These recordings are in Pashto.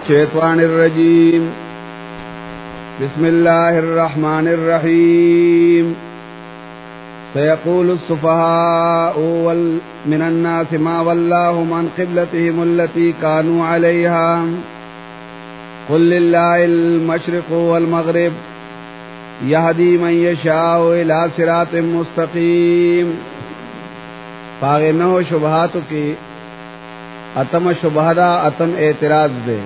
الشيطان الرجيم بسم الله الرحمن الرحيم سيقول السفهاء من الناس ما ولاهم عن قبلتهم التي كانوا عليها قل لله المشرق والمغرب يهدي من يشاء إلى صراط مستقيم فاغنو شبہاتو کی اتم شبہدا اتم اعتراض دے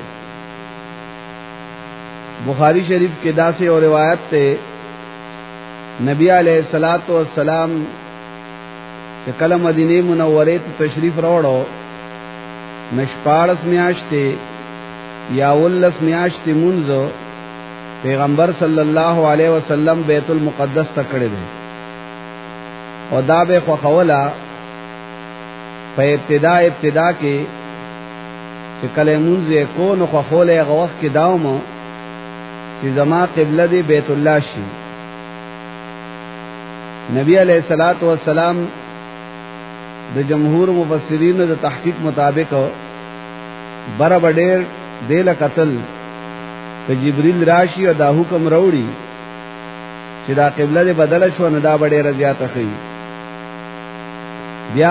بخاری شریف کے داسی اور روایت تے نبی علیہ الصلوۃ والسلام کہ کل مدینہ منورے تشریف روڑو نشپارس میاشتے یا ولس میاشتے منزو پیغمبر صلی اللہ علیہ وسلم بیت المقدس تکڑے دے اور دا بے خولا پہ ابتدا کے کل منزے کون خوولے غوخ کے داؤم کہ زما قبلہ دی بیت اللہ شی نبی علیہ الصلوۃ والسلام د جمهور مفسرین د تحقیق مطابق بر بډیر دیل قتل کہ جبریل راشی اور دا حکم روڑی چې دا قبلہ دی بدل شو نه دا بډیر زیات خي بیا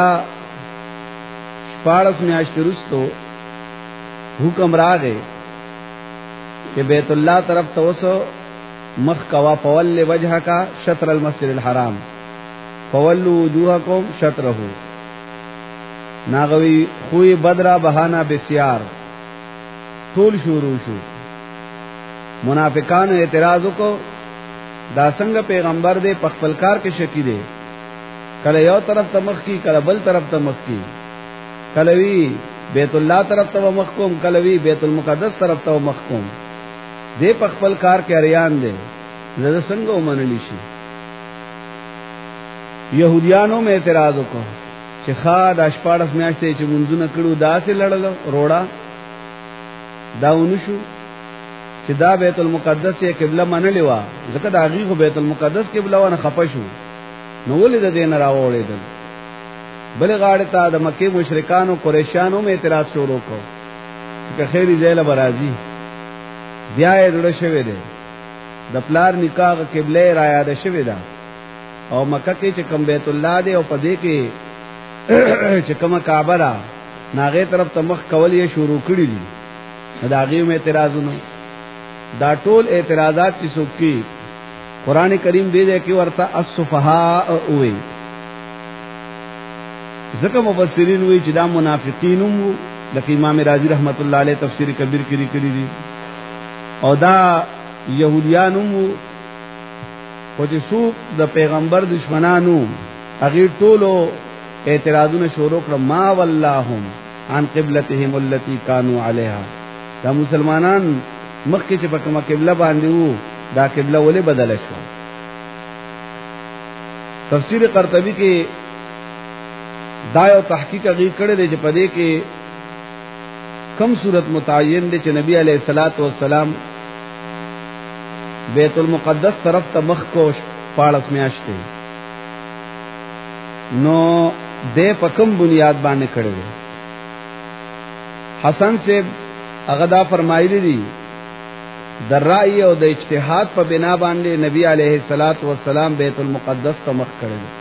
شپارس میاشت رستو حکم راغے کہ بیت اللہ طرف توسو مخ کوا پول وجہ کا شطر المسجد الحرام فولو وجوہکم شطرہو ناغوی خوی بدرہ بہانا بسیار طول شروع شو منافقان اعتراض کو دا سنگ پیغمبر دے پخپلکار کے شکی دے کل یو طرف تمخ کی کل بل طرف تمخ کی کلوی بیت اللہ طرف تو مخکوم کلوی بیت المقدس طرف تو مخکوم دے پخپل کار کے اریان دے زدہ سنگو منلی شی یہودیانوں میں اعتراض کو چھ خواہ دا شپاڑس میاشتے چھ منزو نکڑو دا سے لڑلو روڑا دا انشو چھ دا بیت المقدس سے قبلہ منلی وا زکر دا غیخو بیت المقدس قبلہ وانا خپشو نولی دا دین راوڑی دل بل غاڑی تا دا مکی مشرکانو قریشانو میں اعتراض شروع کو کہ خیری زیل برازی بیائے دوڑا شوی دے دا پلار نکاح قبلے رایا دا شوی دا او مکہ کے چکم بیت اللہ دے او پدے کے چکم کعبہ را ناغے طرف تمخ کولی شروع کری دی دا غیو میں اعتراضونو دا ٹول اعتراضات چی سکی قرآن کریم دے دے کی ورطا الصفحاء اوئی ذکر مفسرین ہوئی چدا منافقین ہوں لکہ امام راضی رحمت اللہ علیہ تفسیر کبیر کری دی او دا یہودیان ہوں وچی سوک دا پیغمبر دشمنانو اغیر طولو اعتراضون شروع کر ما واللہم عن قبلتهم اللتی کانو علیہا دا مسلمانان مخی چپکما قبلہ باندیو دا قبلہ ولی بدل شو تفسیر قرطبی کے دایو تحقیق اغیر کڑے دے چھ پدے کے کم صورت متعین دے چھ نبی علیہ الصلوۃ والسلام بیت المقدس طرف تا مخ کو پاڑس میں آشتے نو دے پا کم بنیاد بانے کڑے دے حسن سے اغدا فرمائی دی در رائی او دا اجتہاد پا بنا باندے نبی علیہ الصلوۃ والسلام بیت المقدس تا مخ کڑے دے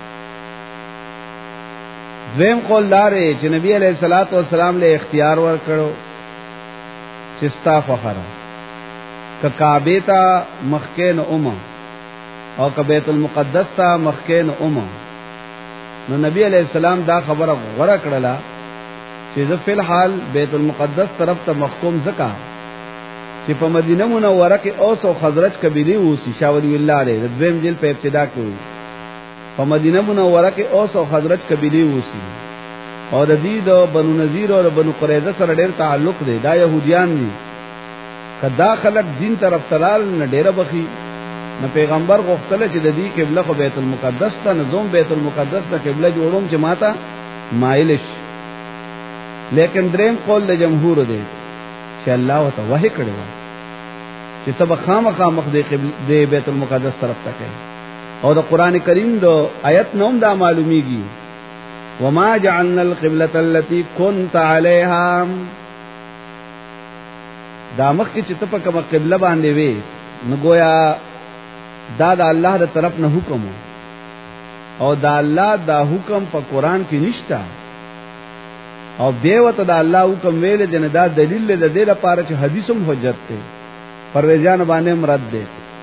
دویم قول دارے چھ نبی علیہ الصلوۃ والسلام لے اختیار ور کرو چستا فخر کہ کعبے تا مخکین اور کہ بیت المقدس تا مخکین نو نبی علیہ السلام دا خبر غورا کرلا چیز فی الحال بیت المقدس طرف تا مخکوم زکا چی پا مدینہ منورہ کے اوس و خزرج قبیلی اوسی شاہ ولی اللہ علیہ دویم جل پہ ابتدا کی ہوئی پا مدینہ منورہ کے اوس و خزرج قبیلی اوسی اور دید و بنو نذیر اور بنو قریظہ سر ډیر تعلق دے دا یہودیان دی کہ دا خلق دین طرف تلال نہ ډیر بخی نہ پیغمبر غختل چې د دې قبله خو بیت المقدس ته نظم بیت المقدس ته قبله جوړوم چې ماتا مایلش لیکن دریم قول د جمهور دی چې الله وت وحی کړو چې تب خامخا مخ د بیت المقدس طرف ته کوي اور دا قرآن کریم دو آیت نوم دا معلومیگی وما جعلنا القبلة التي كنت عليها دا مخ کې چې ته په کومه قبله باندې وې نو گویا دا د الله تر طرف نه حکم او دا الله دا حکم په قران کې نشتا او دیوته دا الله حکم ویل جن دا دلیل د دې لپاره چې حدیثم حجت ته پرویزان باندې مراد ده.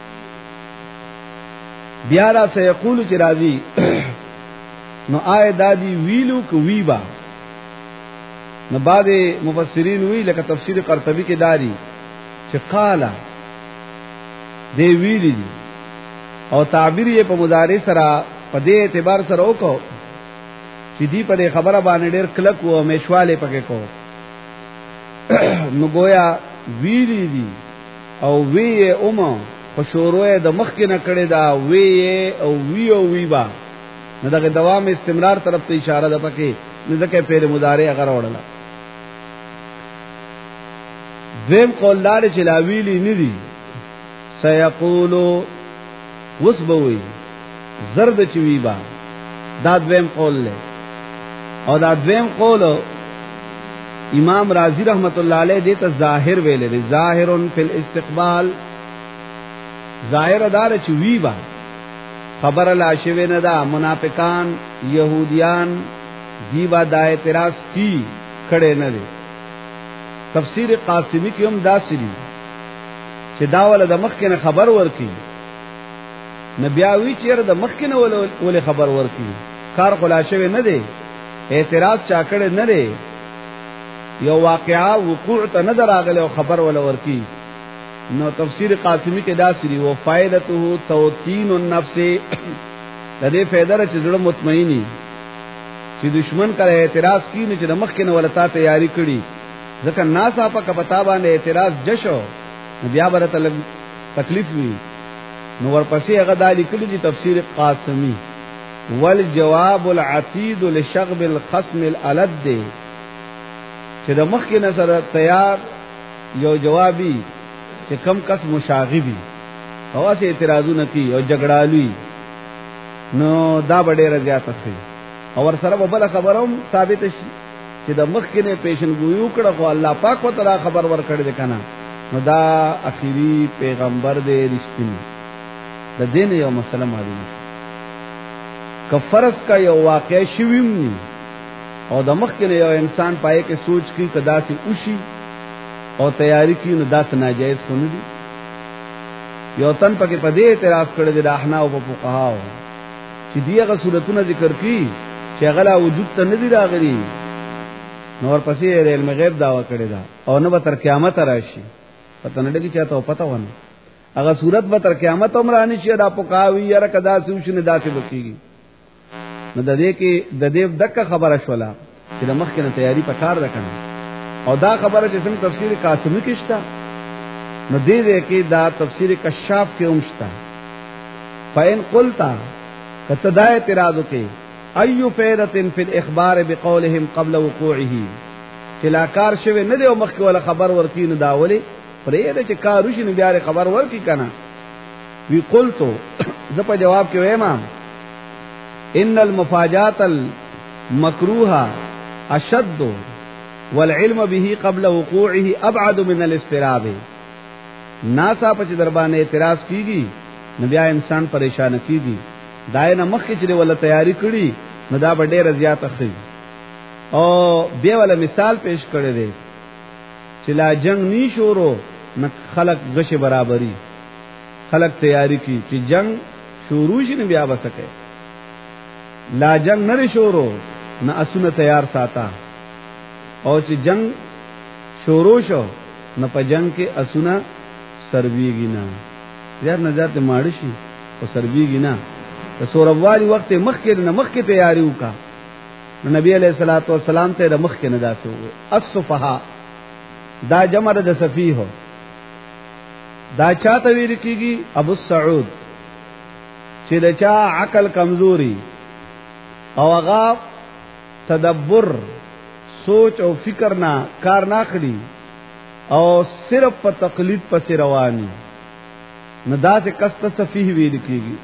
بیا را سيقول چې راضي نو آئے دادی ویلو کو ویبا نو بعد مفسرین وی لکه تفسیر قرطبی کې داری چې قالا دی ویلی دی او تعبیر یې په مضارع سره په دې اعتبار سره وکړو چې دی په خبره باندې ډېر کلک و مشواله پکې کو نو گویا ویلی دی او وی اومه په شوروه د مخ کې نه کړي دا وی او وی او ویبا نو دغه دوام استمرار طرف ته اشاره ده پکې نو ځکه پیله مضارع هغه وړل. دویم قول دار چې لا ویلی ندی سيقولو وسبوي زرد چويبا دا دویم قول له او دا دویم قول امام رازی رحمت الله علیه دې ته ظاهر ویلې دي ظاهرن فی الاستقبال ظاهر دار چويبا خبر لا شوی نه دا منافقان يهوديان جیبا دا اعتراض کی کړي نه دي. تفسیر قاسمی کې هم دا سری چې دا ول د مخ کې نه خبر ورکی نبیاوی چیر د مخ کې نه ول خبر ورکی کار خلا شوی نه دی اعتراض چا کړي نه دی یو واقعا وقوع ته نه دراغله او خبر ول ورکی نو تفسیر قاسمی کې دا سری و فائدته توتین النفس د دې فائدہ چې زړه مطمئنی چې دشمن کړه اعتراض کینې چې د مخ کې نه ولتا تیاری کړي ځکه ناسا په کپتا باندې اعتراض جشو بیا برته تکلیف وی نو ورپسې هغه دالی کړي چې تفسیر قاسمی والجواب العتید لشغب الخصم الالد چې د مخ کې نه سره تیار یو جوابي چې کم کس مشاغبی او اسه اعتراضونه کوي او جګړالوي نو دا ډېر زیات شي او ور سره بل خبروم ثابت شي چې د مخ کې نه پیشنګویو کړه خو الله پاک وتعالى خبر ور کړی دی کنه نو دا اخیری پیغمبر دې رښتینی د دین یو مسله معلومه کفرس کا یو واقع شویم نی او د مخ کې یو انسان پای کې سوچ کی کدا سي اوشي او تیاری کی نو داس ناجائز خو نه دي یو تن پکې په دې اعتراض کړی دی د احناف او فقهاو چې دیغه صورتونه ذکر کی چې غلا وجود ته نه دی راغلي نور پسې علم غیب داوا کړی دا او نو به تر قیامت راشي پته نه لګی چاته پته ونه هغه صورت به تر قیامت عمرانی شي دا پکاوی یاره کدا سوشنه داسې بکیږي نو د دې کې د دې دغه خبره شولا چې د مخ کې تیاری پکار راکنه او دا خبره چې څنګه تفسیر قاسمی کې شته نو دې کې دا تفسیر کشاف کې اومشتا فین قلتا کتدا اعتراض کې ایو فیرتن فی الاخبار بقولهم قبل وقوعه چې لا کار شوی نه دی او مخکې ولا خبر ورکی نه داولي پرې دې چې کار وشي نه بیا خبر ورکی کنه وی قلتو زه په جواب کې وایم ان المفاجات المکروهه اشد والعلم به قبل وقوعه ابعد من الاستراب ناسا په دربانه اعتراض کیږي نو بیا انسان پریشان کیږي دای نه مخ چې ولا تیاری کړي نو دا ډېر زیات اخی او بیا ولا مثال پیش کړی دی چې لا جنگ نی شورو نه خلق غش برابرۍ خلق تیاری کی چې جنگ شروع شي نه بیا وسکه لا جنگ نه شورو نه اسونه تیار ساته او چې جنگ شروع شو نه په جنگ کې اسونه سرویږي نه یار نظر ته ماړ شي او سرویږي نه د سوروالی وخت مخ کې تیاری وکا نبی علیہ الصلوۃ والسلام ته د مخ کې نه داسو الصفها دا جمع د سفیه دا چاته ویل کیږي ابو السعود چې دا چا عقل کمزوري او هغه تدبر سوچ او فکر نه کار نه کړی او صرف په تقلید پس رواني نه دا چې کست سفیه ویل کیږي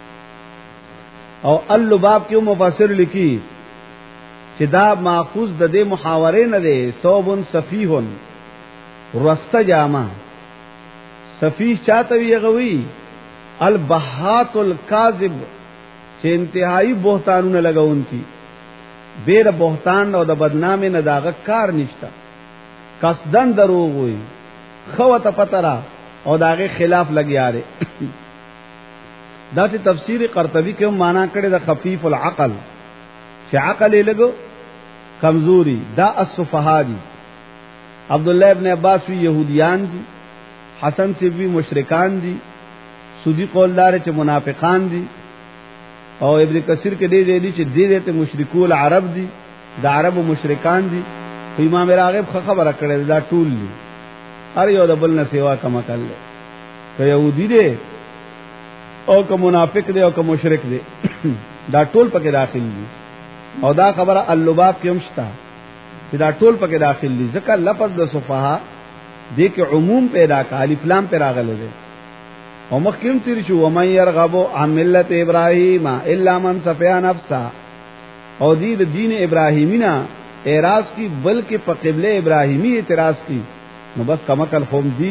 او اللباب کې مفسر لیکي چې دا ماخوذ د دې محاورې نه دی صوبن سفیهن رسته جامه سفیح چاته وی غوي البهات الکاذب چې انتهایی بهتانونه لګون کی بیر بهتان او د بدنامي نه داغه کار نشتا قصدن دروغ وي خو ته پترا او داغه خلاف لګیاره دا چې تفسیر قرطبی کې معنا کړي د خفیف العقل چې عقل یې لګو کمزوري دا السفهاء دي عبد الله ابن عباس وی يهوديان دي حسن سی وی مشرکان دي سودی قولدار چې منافقان دي او ابن کثیر کې دي چې دې ته مشرکول عرب دي د عربو مشرکان دي امام راغب خبره کړي دا ټول دي هر یو د بل نه سیوا کما کړل که يهودي دي او که منافق دي او که مشرک دي دا ټول پکې داخل دي او دا خبره اللباب کې همشتا چې دا ټول پکې داخل دي ځکه لفظ د صفها دې کې عموم پیدا کا الف لام پر راغله دي او مخکیم تیر شو ومن يرغب عن ملت ابراهيم الا من صفى نفسه او دې د دین ابراهیمینا اعراض کی بلکې په قبله ابراهیمی اعتراض کی نو بس کمکل قوم دي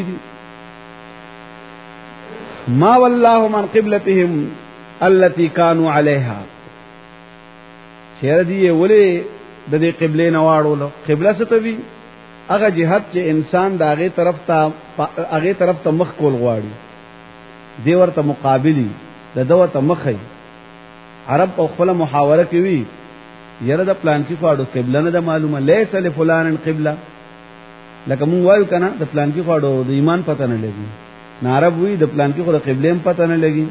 ما والله من قبلتهم التي كانوا عليها چیر دی ولې د دې قبله نه واړو قبله ستوي هغه جهاد چې انسان داغه طرف ته مخ کول غواړي دی ورته مقابلی د دوته مخې عرب په خپل محاوره کوي یره د پلان کې فاړو قبله نه د معلومه ليس لفلان قبله لکه مونږ وایو کنه د پلان کې فاړو د ایمان پته نه لګي عرب وی د پلان کې خو د قبله هم پته نه لګي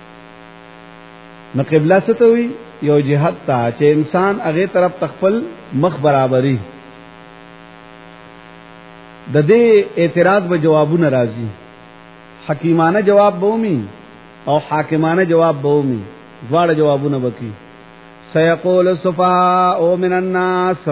نو قبله څه ته وی یو جهاد ته چې انسان هغه طرف تخپل مخ برابرۍ د دې اعتراض به جوابونه راځي حکیمانه جواب بومي او حاکمانه جواب بومي دواړه جوابونه وکي سيقول السفهاء من الناس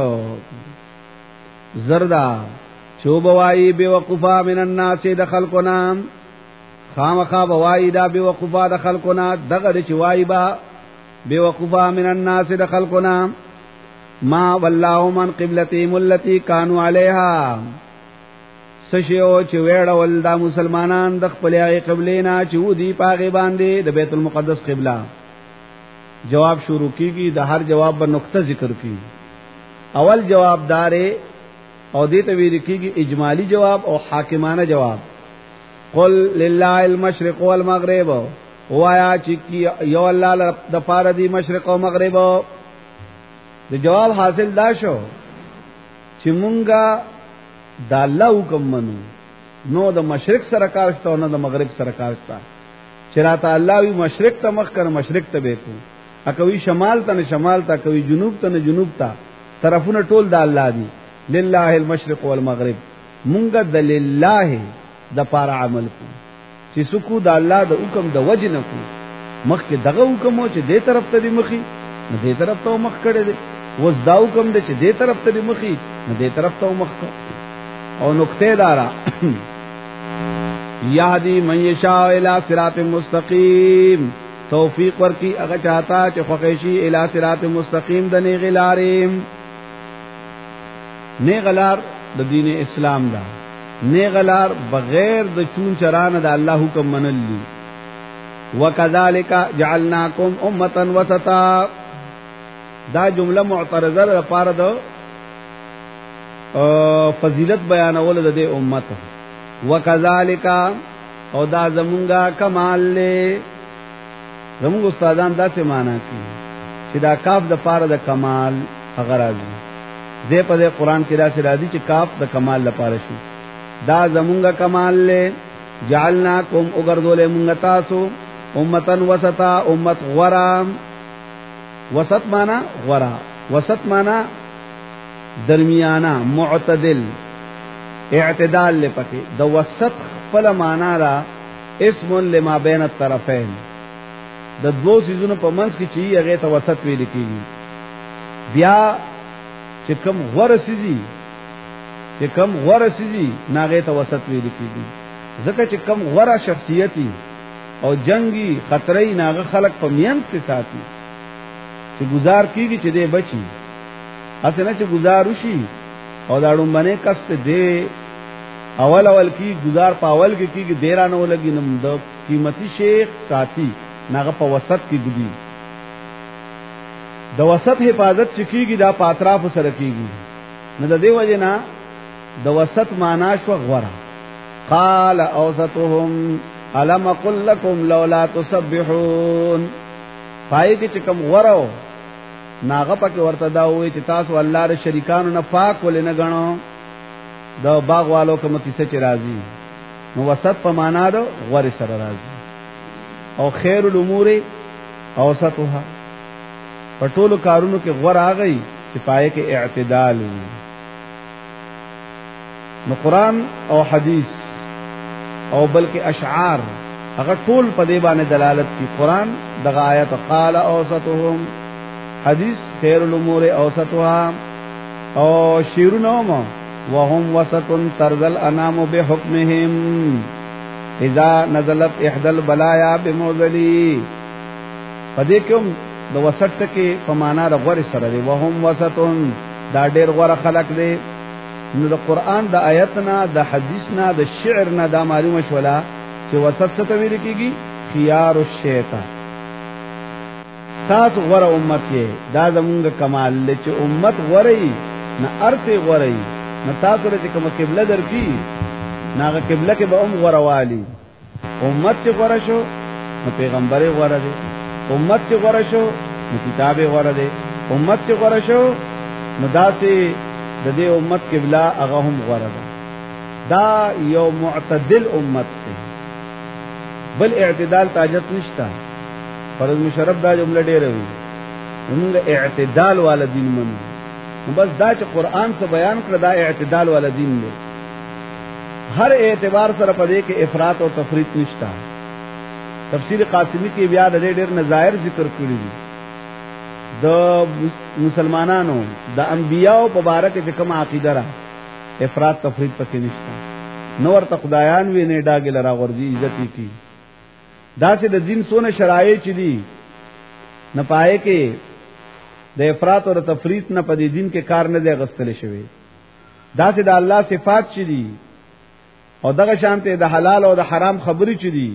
زردا شوبوای بیوقفا من الناس دخلقنا خامخا بوای دا بیوقفا دخلقنا دغه چې وای با بیوقفا من الناس دخلقنا ما والله من قبلتهم التي كانوا عليها سشیو چې وېړول دا مسلمانان د خپلې قبلینا چې ودی پاغه باندې د بیت المقدس قبله جواب شروع کیږي د هر جواب پر نقطه ذکر کی اول جواب دارې او دې ته ویل کیږي اجمالی جواب او حاکمانه جواب قل لله المشرق والمغرب وایا چې یو الله د پاره دی مشرق او مغرب د جواب حاصل دا شو چې مونږه دا الله حکم منو نو د مشرق سره کارسته او نه د مغرب سره کارسته چراته الله وی مشرق ته مخ کړ مشرق ته بیتو اکوي شمال ته نه شمال ته کوي جنوب ته نه جنوب ته طرفونه ټول د الله دي لله المشرق والمغرب مونږه د لله د پاره عمل کو چې سکو د الله د حکم د وجه نه کو مخ کې دغه حکم چې دې طرف ته دی مخي نه دې طرف ته مخ کړي دي وس دا حکم دې چې دې طرف ته دی مخي نه دې طرف ته مخ او نقطه دارا یهدی من یشاء الی صراط مستقیم توفیق ورکی هغه چاہتا چې خوښشي الی صراط مستقیم د نه غلاریم نه غلار د دین اسلام دا نه غلار بغیر د چون چرانه د الله حکم منلی وکذالک جعلناکم امه وسطا دا جمله معترضه لپاره د فضیلت بیانول د دې امت وکذالک او دا زمونږه کمال له زمونږ استادان دا څه معنا کوي چې دا کاف د پاره د کمال هغه راځي دې په دې قران کې دا څه راځي چې کاف د کمال لپاره شي دا زمونږه کمال له جعلناکم وګرځولې مونږ تاسو امتن وسطا امت غرا وسط معنا غرا وسط معنا درمیانا معتدل اعتدال لپاره د وسط خپل معنا را اسم لما بین الطرفین د دوه سيزونو په منځ کې چې هغه ته وسط ویل کیږي بیا چې کوم غوړه سيزي ناغه ته وسط ویل کیږي ځکه چې کوم غوړه شخصیتي او جنگي خطرې ناغه خلق په مینس کې ساتي چې گزار کیږي چې دې بچي اسنه چې گزار وشي او دا ډومبنه کست دې اول کی گزار پاول کی دیرانه ولګي نم د قیمتي شیخ ساتي ناغه په وسط کې ګدي د وسط حفاظت چکیږي دا پاتراف سره کیږي نو د دې وجنا د وسط معنا شو غورا قال اوسطهم الم قل لكم لولا تسبحون پای کې چې کوم غورو ناغه پکې ورته دا وې چې تاسو الله ر شریکانو نه پاک ولې نه غنو دا باغ والو کوم کیسه چې راځي نو وسط په معنا دا غور سره راځي او خیر الامور اوسطها په ټولو کارونو کې غور راغی چې پای کې اعتدال وي نو قران او حدیث او بلکې اشعار هغه ټول په دې باندې دلالت کوي قران دغه آیت قال اوسطهم حدیث خیر الامور اوسطها او شیرونو وهم وسط ترز الانام بحكمهم اذا نزلت احدى البلايا بموذلي پدې کوم د وسط کې په معنا د غور سره دی وهم وسط دا ډېر غوړه خلق دی نو د قران د آیتنا د حدیثنا د شعرنا دا معلومه شولا چې وسط څه ته ویل کیږي خيار الشیطان تاسو غوړه امت یې دا زمونږ کمال لې چې امت غوړی نه ارته غوړی نو تاسو له کوم قبله درکې ناغه قبله کې به غوړوالي امت چې غوړه شو نو پیغمبري غوړه دي امت چې غوړه شو نو کتابه غوړه دي امت چې غوړه شو نو داسې د دې امت قبله هغه هم غوړه ده دا یو معتدل امت دی بل اعتدال تاجت نشتا فرض مشرف دا جمله ډیره وي موږ اعتدال والا دین منو نو بس دا چې قران څخه بیان کړ دا اعتدال والا دین دی هر اعتبار سره پدې کې افراط او تفریط نشتا تفسیر قاسمی کې بیا د ډېر نظائر ذکر کړی دي د مسلمانانو د انبیانو په اړه کې کوم عقیده را افراط تفریط پکې نشتا نور ته خدایان وی نه ډاګل را ورځي عزت کی دا چې د دین سونه شرایع چي دي نه پائے کې د افراط او تفریط نه په دین کې کار نه دی غستل شوی دا چې د الله صفات چي دي او دغه شانته د حلال او د حرام خبرې چي دي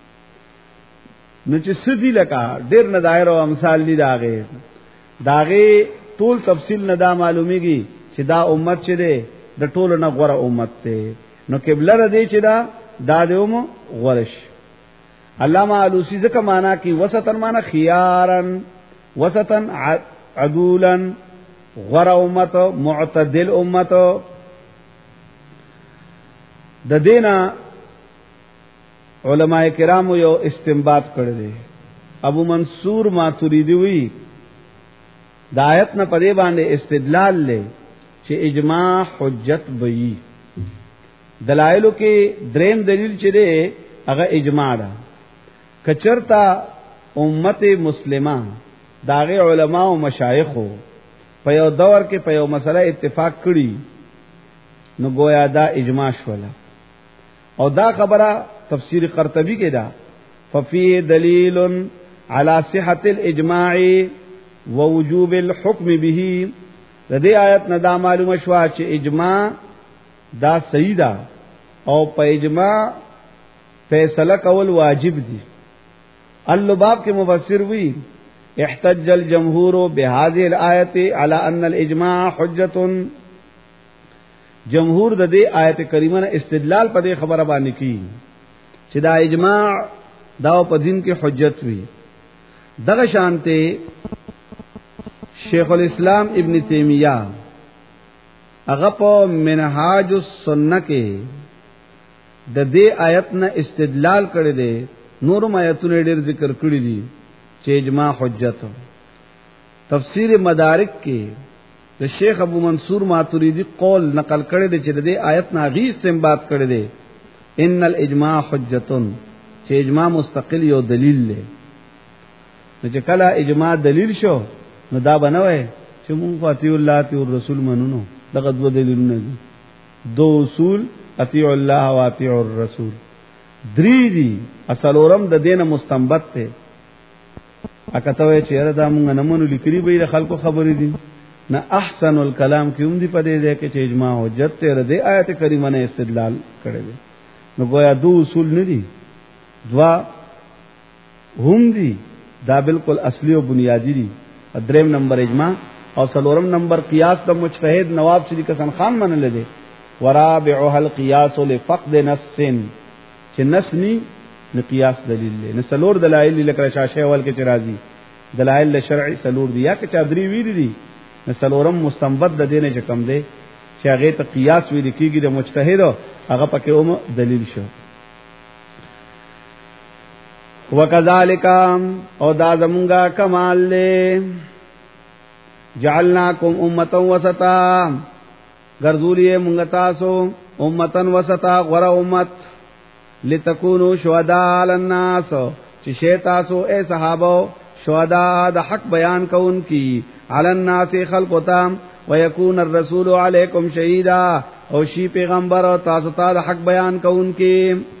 نو چې سدي لکه ډېر نظائر او امثال دي داغه ټول تفصیل نه دا معلومیږي چې دا امت چې ده د ټولو نه غوړه امت ده نو قبله ردی چې دا دیوم غورش علامہ علوسی ځکه معنا کی وسطن معنا خيارن وسطن عدولن غوړه امت معتدل امت د دینا علماء کرام یو استنباط کړی دی ابو منصور ماتوریدی وی د آیت نه پدې باندې استدلال لې چې اجماع حجت وي دلایلو کې دریم دلیل چې دی هغه اجماع ده کچرتا امت مسلمه داغه علما او مشایخ په یو دور کې په یو مسله اتفاق کړي نو گویا دا اجماع شوله او دا خبره تفسیر قرطبی کې دا ففي دلیل على صحة الاجماع ووجوب الحكم به د دې آیت نه دا معلومه شو چې اجماع دا صحیح ده او په اجماع فیصله کول واجب دي اللباب کے مفسر وی احتج الجمهور بهذه الآیت على ان الاجماع حجت جمهور د دې آیت کریمه نه استدلال په دې خبره باندې کی چې دا اجماع دا په دین کې حجت وی دغه شانته شیخ الاسلام ابن تیمیہ هغه په منهاج السنه کې د دې آیت نه استدلال کړی دی نور آیتونه ډېر ذکر کړی دي چې اجماع حجت تفسیر مدارک کې د شیخ ابو منصور ماتوریدی قول نقل کړی دی چې د دې آیت نه غي استنباط کړی دی ان الاجماع حجتن چې اجماع مستقل یو دلیل دی نو چې کله اجماع دلیل شو نو دا بنوي چې مونږ فاتیو الله او رسول منونو دغه دوه دلیلونه دي دو اصول اطیع الله او اطیع الرسول درې دي اصلورم د دینه مستنبط ته اکته وی چې دا مونږ نه مونږ لیکري به د خلکو خبرې دي نہ احسن الکلام کی دی پدې ده کې چې اجماع حجت ته رده آیت کریمه نه استدلال کړي دي نو گویا دو اصول نه دي دوا هم دي دا بالکل اصلي او بنیادی دي دریم نمبر اجماع او څلورم نمبر قیاس د مجتهد نواب شریف حسن خان منل دي ورابعها القياس لفقد نص چې نص ني نو قیاس دلیل له نه څلور دلایل لکه شاشه اول کې ترازی دلایل شرعي څلور دي یا که چادري ویل دي نه څلورم مستنبط د دینه چې کم دی چې هغه ته قیاس ویل کیږي د مجتهد هغه پکې اوم دلیل شو وکذالک او دا زمونږه کمال له جعلناکم امه وسطا ګرځولې مونږ تاسو امه وسطا غره امت لتكونوا شهداء على الناس چې شه تاسو اے صحابه شهداء د حق بیان کوونکی علی الناس خلق تام ويكون الرسول علیکم شهیدا او شی پیغمبر او تاسو ته د حق بیان کوونکی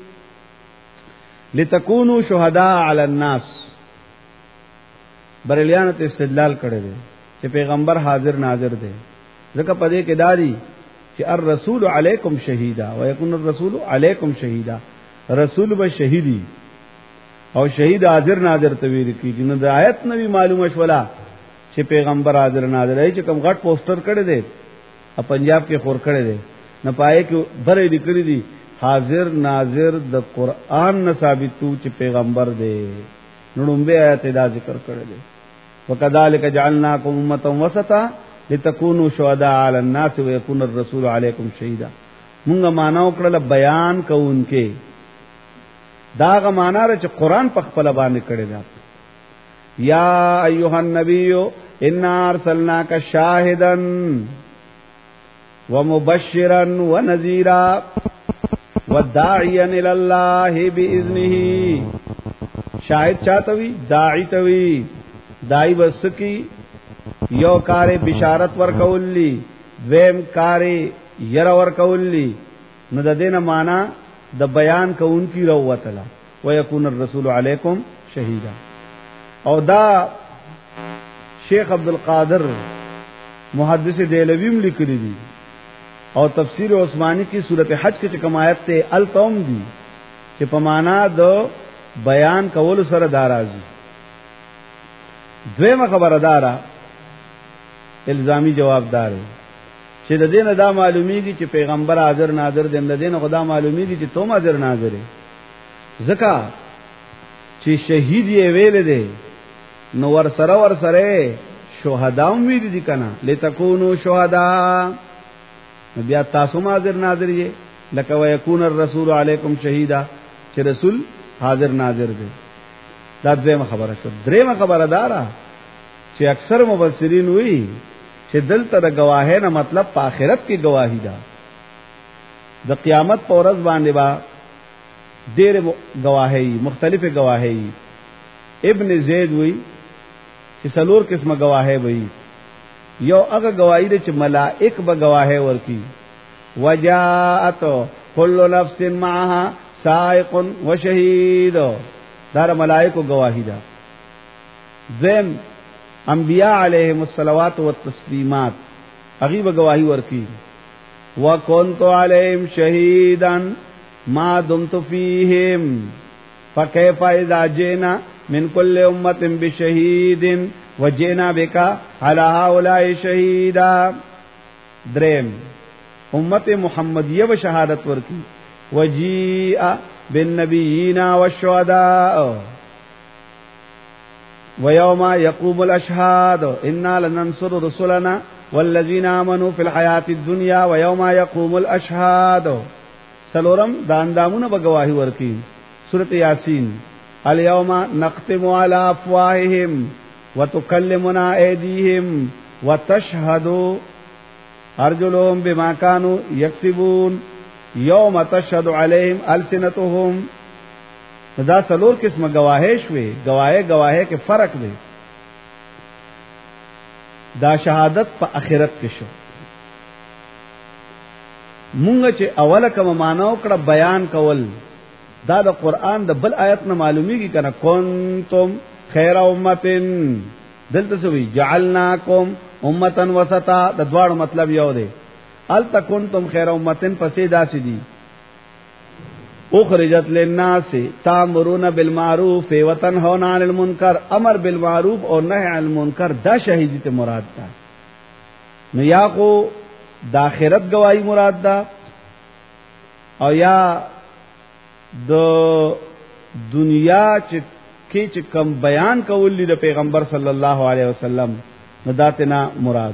لتكونوا شهداء علی الناس بریلیان ته استدلال کړی دی چې پیغمبر حاضر ناظر دی ځکه پدې کې داری چې الرسول علیکم شهیدا ويكون الرسول علیکم شهیدا رسول به شهیدی او شهید حاضر ناظر تویر کیږي نو د آیت نوی معلومه شولا چې پیغمبر حاضر ناظر ای چې کوم غټ پوسټر کړی دی په پنجاب کې خور کړی دی نه پای کې بره لیکلي دي حاضر ناظر د قران نه ثابتو چې پیغمبر دی نړومبه آیت دا ذکر کړی دی وکذالک جعلناکم امه وسطا لتكونوا شهداء علی الناس ويكون الرسول علیکم شهیدا مونږه معنا وکړه بیان کوونکې دا غ معنا چې قران په خپل باندې کړی دی یا ایها النبی ان ارسلناک شاهدا ومبشرا ونذيرا وداعيا الى الله باذنه شاهد چاته وی داعی ته وی دای وسکی یو کار بشارت ورکولی دویم کار ير ورکولی نو د دینه معنا د بیان کوونکی روتلا ويكون الرسول علیکم شهیدا او دا شیخ عبد القادر محدث دہلوی لیکلی دی او تفسیر عثمانی کی سورۃ حج کې کوم آیت ته التوم دی چې په معنا د بیان کول سره دارازي دویمه خبردارا الزامی جوابدار چې د دین دا معلومیږي چې پیغمبر حاضر ناظر دی د دین خدا معلومیږي چې تو حاضر ناظر دی ځکه چې شهید یې ویل دی نو ور سره شهداء ویل دي کنه لتكونوا شهداء بیا تاسو حاضر ناظر یې لکه ويكون الرسول علیکم شهیدا چې رسول حاضر ناظر دی دا دویمه خبره شو دریمه خبره دارا چې اکثر مفسرین وی چې دلته د گواهی نه مطلب په آخرت کې گواهی ده د قیامت په ورځ باندې با ډېر گواهی مختلفه گواهی ابن زید وی چې څلور قسمه گواهی وی یو هغه گواهی ده چې ملائک به گواهی ورکی وجاءت كل نفس معها سائق وشهید دا ملائکو گواهی ده زم انبیاء علیہم الصلوات والتسلیمات غیب گواہی ورکی وکنت علیہم شہیدا ما دمت فیہم فکیف اذا جئنا من کل امت بشہید وجئنا بک علی هؤلاء شہیدا دریم امت محمدیہ و شہادت ورکی وجیء بالنبیین والشہداء ويوم يقوم الاشهاد انا لننصر رسلنا والذين امنوا في الحياه الدنيا ويوم يقوم الاشهاد سلورم داندامونه بگواہی ورکی سورۃ یاسین اليوم نختم على افواههم وتكلمنا ايديهم وتشهد ارجلهم بما كانوا يكسبون يوم تشهد عليهم السنتهم دا سلور قسم گواهی شوی گواهی کې فرق دی دا شهادت په آخرت کې شو مونږ چې اوله کوم معنی وکړه بیان کول دا د قران د بل آیت نه معلومیږي کنه کنتم خیر امه دلته سوی جعلناکم امتن وسطا د دواړو مطلب یو دی. ال تکنتم خیر امتن پسې داسې دي اخرجت للناس تامرون بالمعروف وتنهون عن المنکر، امر بالمعروف اور نهی عن المنکر دا شهیدی ته مراد ده. نو یا کو د آخرت گواہی مراد ده او یا د دنیا چې کم بیان کول د پیغمبر صلی الله علیه وسلم نو داتنا مراد.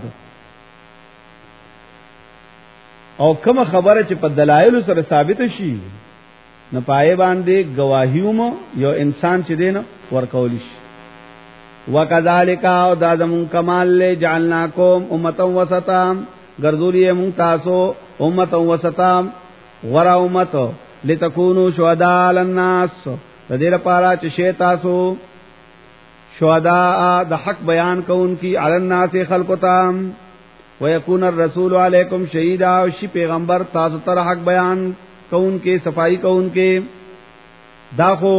او کوم خبره چې په دلایل سره ثابت شي نو پای باندې گواهیوم یو انسان چې دین ورکول شي. وکذالک او دادم کمال له جعلناکم امه وسطا، ګرځولې مون تاسو امه وسطا ورا امه لتكونوا شهداء علی الناس، د دې لپاره چې شی تاسو شهداء د حق بیان کوونکی علی الناس خلق تام، ويكون الرسول علیکم شهیدا، او شی پیغمبر تاسو ته حق بیان کون کے صفائی کون کے. دا خو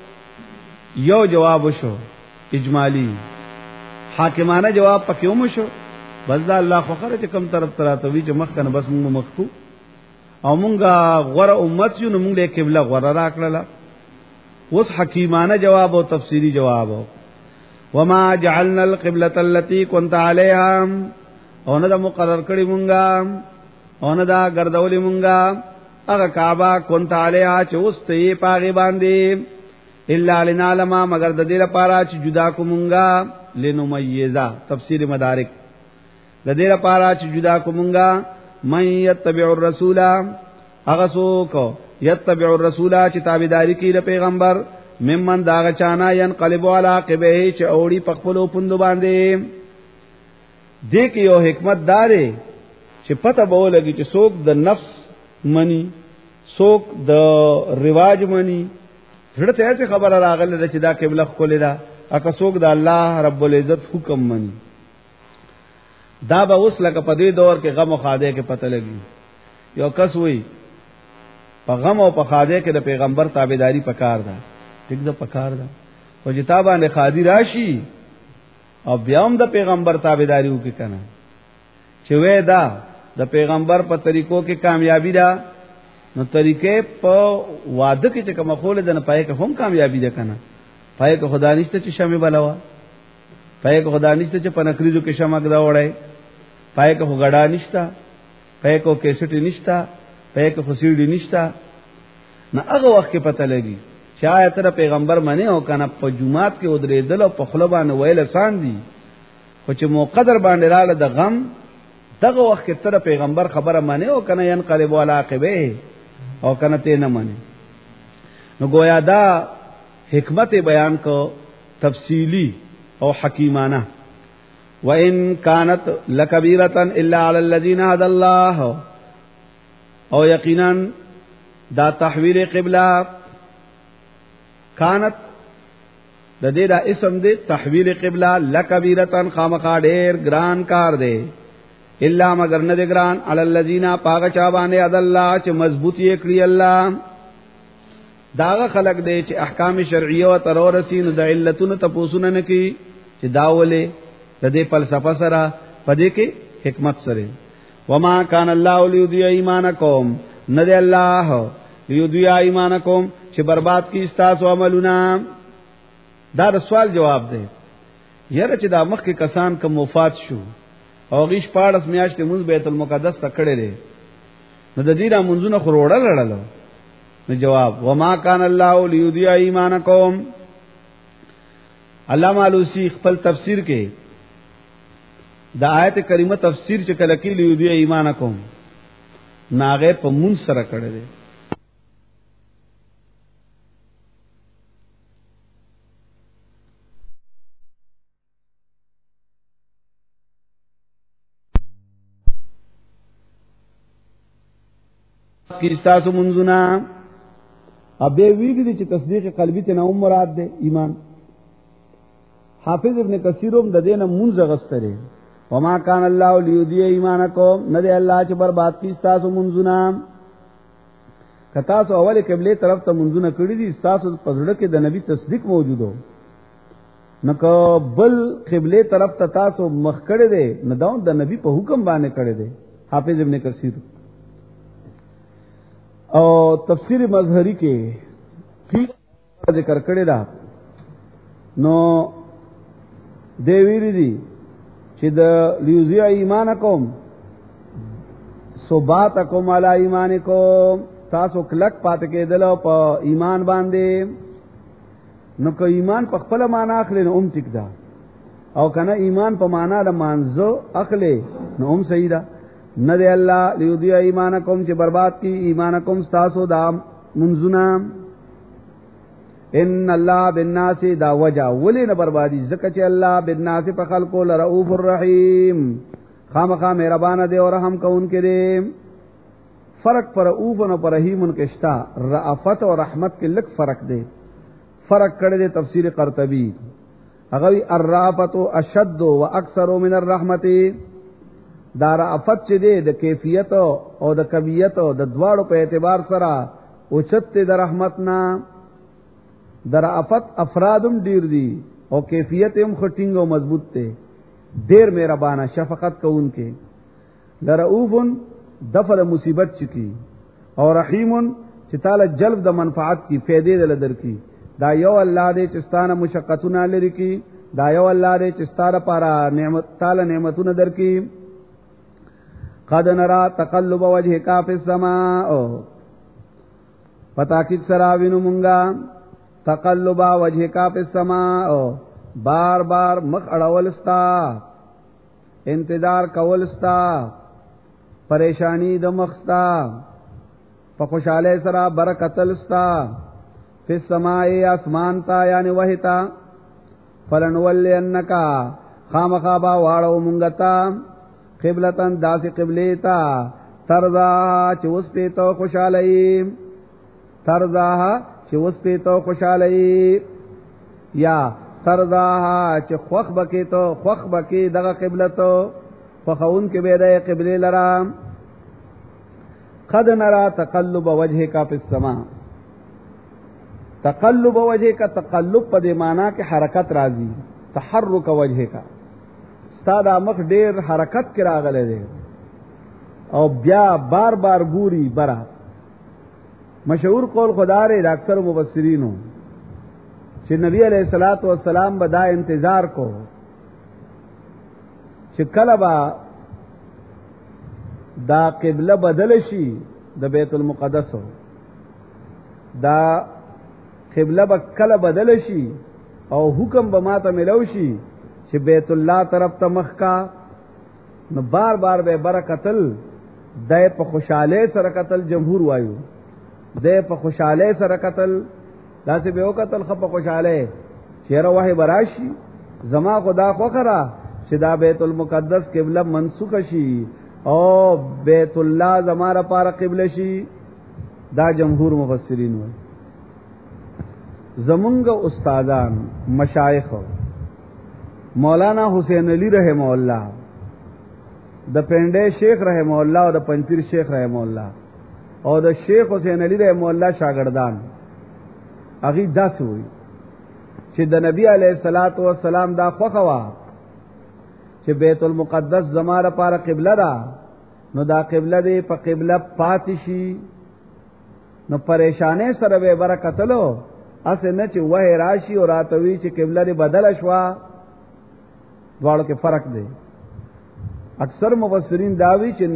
یو جواب شو اجمالی، حاکمانه جواب پکې شو. بس دا الله خو خره چې کم طرف تراتوي چې مخ کنه بس موږ مخکو او مونږه غره امت یو نو مونږ له قبله غره راکړه. اوس حکیمانه جواب او تفسیری جواب. وما جعلنا القبلة التي كنت عليها، او نه دا مقرر کړی مونږه او نه دا ګرځولې مونږه اغه کعبه كنت عليها چې اوس ته پاغي باندې الا لنعلم، مگر د دې لپاره چې جدا کومونګه لنمیزا. تفسیر مدارک د دې لپاره چې جدا کومونګه من يتبع الرسول، اغه څوک يتبع الرسول چې تابعداري کوي د پیغمبر، ممن داغه چانا ينقلب على عقبه چې اوړي پخپلو پوند باندې. دې کې یو حکمت دارې چې پته به ولګي چې څوک د نفس منی څوک د رواج منی. زړه ته څه خبره راغله چې دا قبله خپل ده، اګه څوک د الله رب العزت حکم منی. دا به اوس لکه په دې دور کې غم او خاده کې پته لګي. یو کس وای په غم او په خاده کې د پیغمبر تابعداري پکار ده، ټیک ده پکار ده. او چې تا باندې خادي راشي او بیا هم د پیغمبر تابعداري وکړي کنه چې وې دا د پیغمبر په طریقو کې کامیابی ده، نو طریقې په واده کې چې کوم خول ده نه پای کې هم کامیابی ده کنه. پای کې خدا نشته چې شمه بلوا، پای کې خدا نشته چې پنکریزو کې شمه دا وړای، پای کې غډا نشته، پای کې کیسټ نشته، پای کې خسیړی نشته. نه هغه وخت کې پته لګي چې آیت را پیغمبر منه او کنه په جمعات کې ودرېدل او په خلبانه ویل سان دي، خو چې مقدر باندې رااله د غم دغه وخت کې تر پیغمبر خبره مانه او کنه ينقلب على عقبه او کنه ته نه مانه. نو گویا دا حکمت بیان کو تفصیلی او حکیمانه. وان كانت لكبيره الا على الذين هدى الله، او یقینا دا تحویل قبله كانت د دې دا اسم دې تحویل قبله لکبیرتن خامخا ډېر ګران کار دی، الا مگر نه دګران علی الذین پاغ چا باندې اد الله چې مضبوطی کړی الله. داغه خلق دی چې احکام شرعیه او ترورسی نو د علتونو تپوسونه نه کی چې داوله د دې فلسفه سره پدې کې حکمت سره. وما کان الله لیضیع ایمانکم، نه دی الله لیضیع ایمانکم چې برباد کی استاسو عملونه. دا سوال جواب دی. یره چې دا مخ کې کسان کوم وفات شو او غیش پاړس میاشتې مونږ بیت المقدس ته کړه دي، نو د دې را مونږونه خروړه لړل. نو جواب وما کان الله لیضیع ایمانکم. علامہ علوسی خپل تفسیر کې دا آیت کریمه تفسیر چې کله کې لیضیع ایمانکم ناغه په مون سره کړه دي. کی استاسو منزنا ابه ویګی چې تصدیق قلبی ته نو مراد ده ایمان. حافظ ابن کثیرم د دینه منځ غستره وما کان الله لیضیع ایمانکم، نه دی الله چې برباد کی استاسو منزنا. کتا سو اول قبله طرف ته منزنا کړی دي، استاسو پزړه کې د نبی تصدیق موجودو نو کو بل قبله طرف ته تاسو مخ کړه دے نو دا د نبی په حکم باندې کړه دے. حافظ ابن کثیر او تفسیر مظهری کې ذکر کړی دا نو دی ویری دي چې د لیوزی ایمانکم ثباتکم علی ایمانکم، تاسو کلک پات کېدل په ایمان باندې. نو که ایمان په خپل معنا اخلي نو ټیک ده، او کنه ایمان په معنا د مانزو اخلي نو صحیح ده. نه دی الله لیوزی ایمانکم چې برباد کی ایمانکم تاسو دا منزنا. ان الله بالناس دا وجا ولی نه بربادی زکه چې الله بالناس په خلقو لرؤوف الرحیم، خامخا مهربان دی او رحم کوونکی دی. فرق پر رؤوف او پر رحیم کې شتا، رأفت او رحمت کې لک فرق دی. فرق کړی دی تفسیر قرطبی، هغه الرأفت اشد واکثر من الرحمت. دا رأفت چې دی د کیفیت او د کمیت او د دواړو په اعتبار سره اوچت د رحمت نه. در افت افرادم ډیر دي او کیفیت هم خټینګ او مضبوط ته، ډیر مهربانه شفقت کوونکې. لرؤوفن دفع مصیبت چکی، او رحیمن چې تعالی جلب د منفعت کی فائدې دل درکی. دا یو الله دې چې ستانه مشقتونه لري کی، دا یو الله دې چې ستاره پارا نعمت تعالی نعمتونه درکی. قد نرى تقلب وجهك في السماء، پتا کی سرا وینو مونږه تقلبا وجهک فی السماء، بار بار مخ اڑولستا، انتظار کولستا، پریشانی د مخستا، په خوشاله سره برکتلستا. فی السماء اسمان تا یعنی وحتا، فلنولینک خامخابا واړو مونږتا قبلتن داس قبلیتا ترضا چې اوس په تو خوشاله ترضا چې اوس په تو خوشاله یا ترضاها چې خوخ بکی تو خوخ بکی دغه قبلتو فخون کې به د قبله لرا. قد نرى تقلب وجهك في السماء، تقلب وجهك تقلب په دې معنا کې حرکت راځي. تحرک وجهك استاد مخ ډیر حرکت کې راغله دي او بیا بار بار ګوري برا. مشهور قول خدای د اکثر مفسرینو چې نبی علیہ الصلوۃ والسلام به دا انتظار کو چې کله با دا قبله بدل شي د بیت المقدس، دا قبله به کله بدل شي او حکم به ماته ملو شي چې بیت الله طرف ته مخ کا. نو بار بار به برکتل دای په خوشاله سره قتل جمهور وایو، دای په خوشاله سره قتل داسې به وکتل خپ خوشاله چیرې وه براشي زما خدا خو خرا چې دا بیت المقدس قبله منسوخ شي او بیت الله زماره پاره قبله شي. دا جمهور مفسرین وایي. زمونږ استادان مشایخ مولانا حسین علی رحمه الله، د پنده شیخ رحمه الله او د پنځیر شیخ رحمه الله او د شیخ حسین علی رحمه الله شاګردان اغي داسې وي چې د نبی علیہ الصلات والسلام دا خوخوا چې بیت المقدس زماره پاره قبله ده، نو دا قبله دی په قبله پاتشي. نو پریشانې سره به برکتلو اسه نه چې وه راشي او راتوي چې قبله دی بدل شوا. دواړو کې فرق دی. اکثر مفسرین داوی چې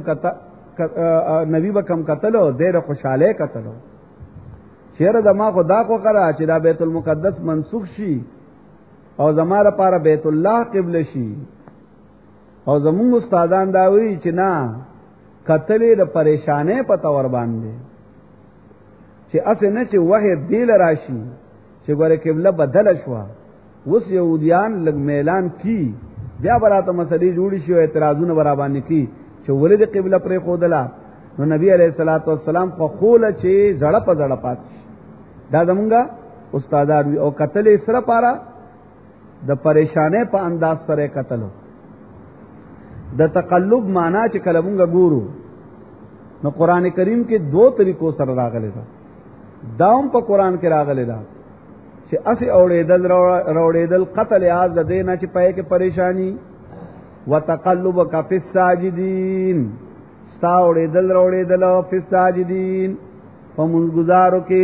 نبی به کم قتلو ډېر خوشاله قتلو. چیرې د ما خدا کو کرا چې دا بیت المقدس منسوخ شي او زماره لپاره بیت الله قبله شي. او زموږ استادان داوی چې نه قتلې د پریشانې په تور باندې چې اسه نه چې وه دیل راشي چې ګوره قبله بدل شوا. وس یهودیان لګ میلان کی بیا براته مسلې جوړی شي او اعتراضونه برابر کی چې ولې د قبله پرې خودلا. نو نبی علیہ الصلوۃ والسلام خو خوله چې زړه په زړه پات دا زمونږه استادان او قتل سره پارا د پریشانې په انداز سره قتل. د تقلب معنا چې کلمونګه ګورو نو قران کریم کې دو طریقو سره راغلي ده. داوم په قران کې راغلي ده چې اسی اوړېدل روړېدل قتل یاد د دینه چې پای کې پریشانی وتقلبک فی الساجدین ستا اوړېدل روړېدل فی الساجدین فمنگزارو کې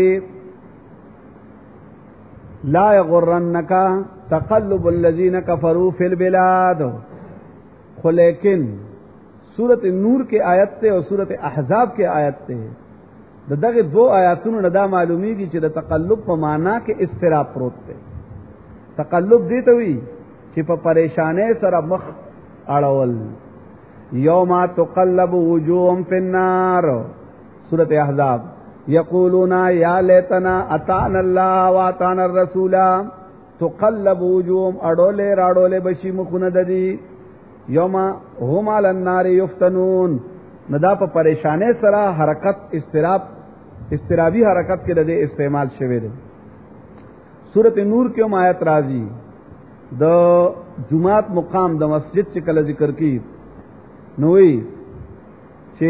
لا یغرنک تقلب الذین کفروا فی البلاد. خو لیکن سورۃ نور کے آیت ته او سورۃ احزاب کے آیت ته دغه دو آیاتونو نه دا معلومیږي چې د تقلب په معنا کې استراب پروت دی. تقلب دی ته وی چې په پریشانې سره مخ اړول. یوم تقلب وجوههم فی النار سورۃ احزاب یقولون یا لیتنا اطعنا الله واطعنا الرسول تقلب وجوههم اړولې راړولې بشي مخونه ددي. یوم هم علی النار یفتنون ندا په پریشانې سره حرکت استرابی حرکت کې د استعمال شوی دی. سورۃ نور کې آیت راځي د جمعات مقام د مسجد چې کله ذکر کی نوې چې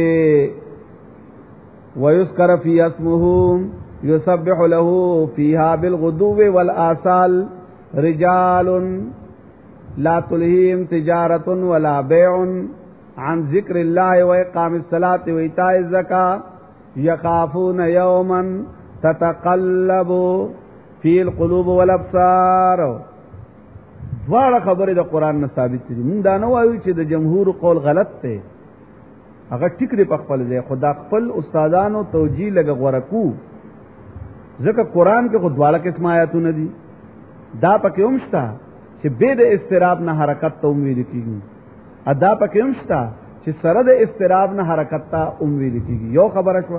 ويذكر في اسمه يسبح له فيها بالغدو والآصال رجال لا تلهيهم تجارة ولا بيع عن ذكر الله وإقام الصلاة وإيتاء الزكاة يخافون يوما تتقلب فيه القلوب والأبصار. دواړه خبره د قران نه ثابت دي. موږ دا نه وایو چې د جمهور قول غلط دی، هغه ټیک دی په خپل ځای. خدا خپل استادانو توجیه لګ غورکو ځکه قران کې خو دواړه قسم آیاتونه دي. دا پکې همشتا چې به د استراب نه حرکت ته امید کیږي، ادا پکې همشتا چې سره د استراب نه حرکت ته امید کیږي. یو خبره شو.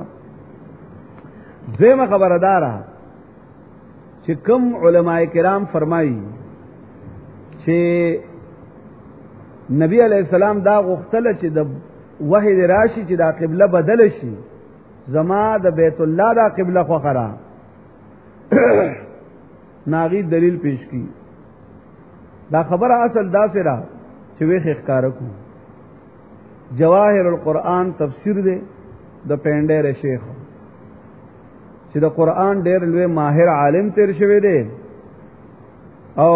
دیمه خبردارا چې کوم علماء کرام فرمایي چې نبی علیہ السلام دا غختله چې د وحی راشي چې دا قبله بدل شي، زما د بیت الله دا قبله خو خرا ناغي دلیل پیش کی. دا خبره اصل دا سره چې وی ښکارا کو جواهر القرآن تفسیر دی د پینډر شیخ چې د قرآن ډېر لوی ماهر عالم تیر شوی دی، او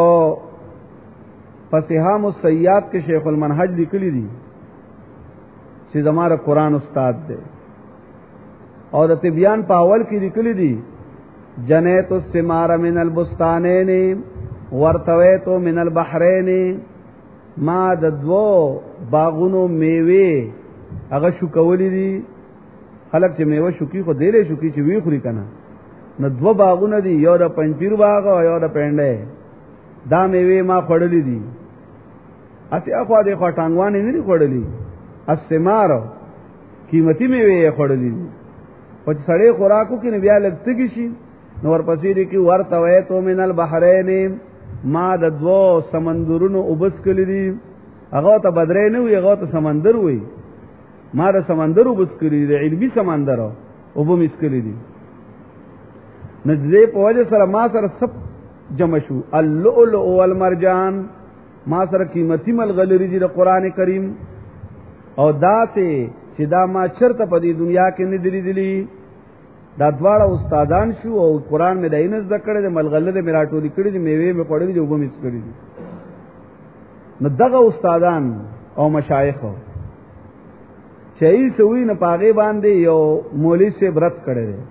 فصیحام السیات کې شیخ المنهج لیکلی دی چې زماره قرآن استاد دی، او د تبیان په اول کې لیکلی دی جنیت الثمار من البستانین ورتویت من البحرین. ما د دوو باغونو میوه هغه شو کولی دي. خلک چې میوه شوکی خو ډیره شوکی چې وی خوري کنه، نو دو باغونه دي، یو د پنځپیر باغ او یو د پنده. دا میوه ما خړلې دي، اسی اخوا د خټانګوان نه لري خړلې، الثمار قیمتي میوه خړلې دي. په سړې خوراکو کې بیا لګتګی شي. نو ورپسې دي کې ورته وې تو من البحرین، ما د دوو سمندرونو وبس کړی دي. هغه ته بدرې نه وي، هغه ته سمندر وي. ما د سمندر وبس کړی دي، علمي سمندر او به مس کړی دي. نجدې په وجه سره ما سره سب جمع شو. اللؤلؤ والمرجان ما سره قیمتي ملغلری دي د قران کریم، او دا ته چې دا ما چرته په دې دنیا کې نه دلی دا دواړه استادان شو، او قران مې داینز د کړه د ملغلره مې راټولې کړې دي، میوه مې پړې دي، وبم یې کړې دي. نو دغه استادان او مشایخ چې یې سوي نه پاغه باندې یو مولوی سے برت کړي دي.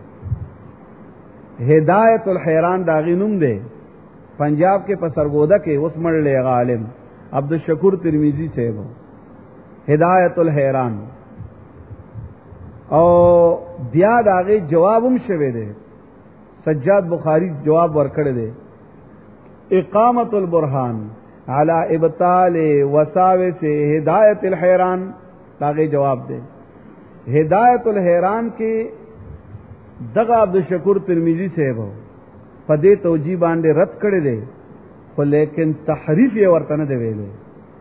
هدایت الحیران داغي نوم دی، پنجاب کې پسرګودا کې اوس مړلې عالم عبدالشکور ترمذی صاحب. هدایت الحیران او بیا داغه جوابم شوه دی. سجاد بخاری جواب ورکړی دی، اقامت البرهان علی ابطال وساوس هدایت الحیران داغه جواب دی. هدایت الحیران کې دغه عبدالشکور ترمذی صاحب په دې توجیه باندې رد کړی دی، خو لیکن تحریف یې ورته نه دی ویلي،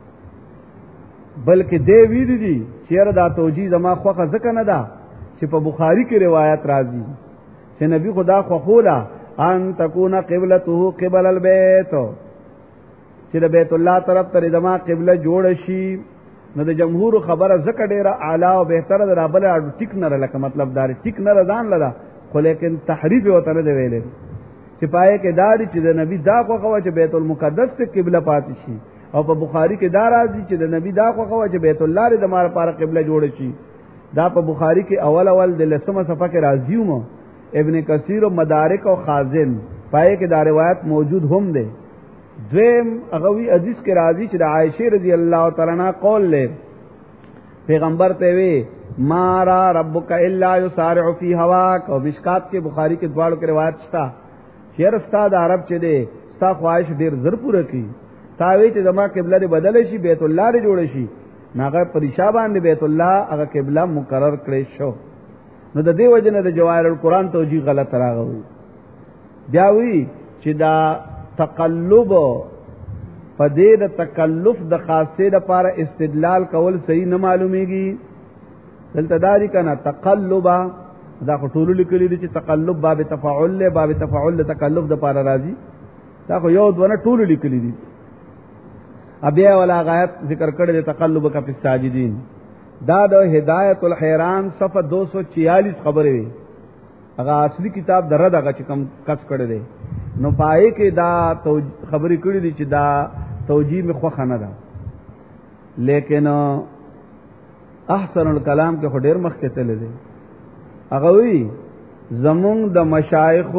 بلکې دی ویلي دي چې دا توجیه زما خوخه ځکه نه ده چې په بخاری کې روایت راځي چې نبی خدا خو خولا ان تکون قبلته قبل البيت، چې د بیت الله طرف ته دما قبله جوړ شي. نو د جمهور خبره زکه ډیره اعلی او بهتره ده، بل ټیک نه لکه مطلب دار ټیک نه ځان لدا، خو لیکن تحریف وته نه دی ویلې چې پای کې داري چې د نبی دا خوغه چې بیت المقدس ته قبله پاتې شي او په بخاری کې دا راځي چې د نبی دا خوغه چې بیت الله د مار لپاره قبله جوړ شي دا په بخاری کې اول د لسمه صفحه کې راځي مو ابن کثیر او مدارک او خازن پای کې دا روایت موجود هم ده دویم اغوی حدیث کې راځي چې د عائشه رضی الله تعالی عنها قول له پیغمبر ته وی مارا ربک الا یسارع فی هواک او مشکات کې بخاری کې دواړو کې روایت شته چیر استاد عرب چې دی ستا خواهش ډیر زر پوره کی تاوی چې زما قبله بدل شي بیت الله لري جوړ شي ناغه پریشا باندې بیت الله هغه قبله مقرر کړی شو نو د دې وجنه د جواهر القرآن توجیه غلط راغلی بیا وی چې دا تقلب په دې د تکلف د خاصه لپاره استدلال کول صحیح نه معلومیږي دلته داری کنه تقلبا دا ټول لیکلي دي چې تقلب باب تفاعل له باب تفاعل له تکلف د لپاره راځي دا خو یو دونه ټول لیکلي دي ابیا ولا غایت ذکر کړل تقلب کا فی الساجدین دا د هدایت الحیران صفحه 246 خبره وي هغه اصلي کتاب درد هغه چې کم کس کړی دی نو پای کې دا خبرې کړې دي چې دا توجیه مخ نه ده لیکن احسن الکلام کې ډېر مخ کې تل دی هغه وی زمون د مشایخ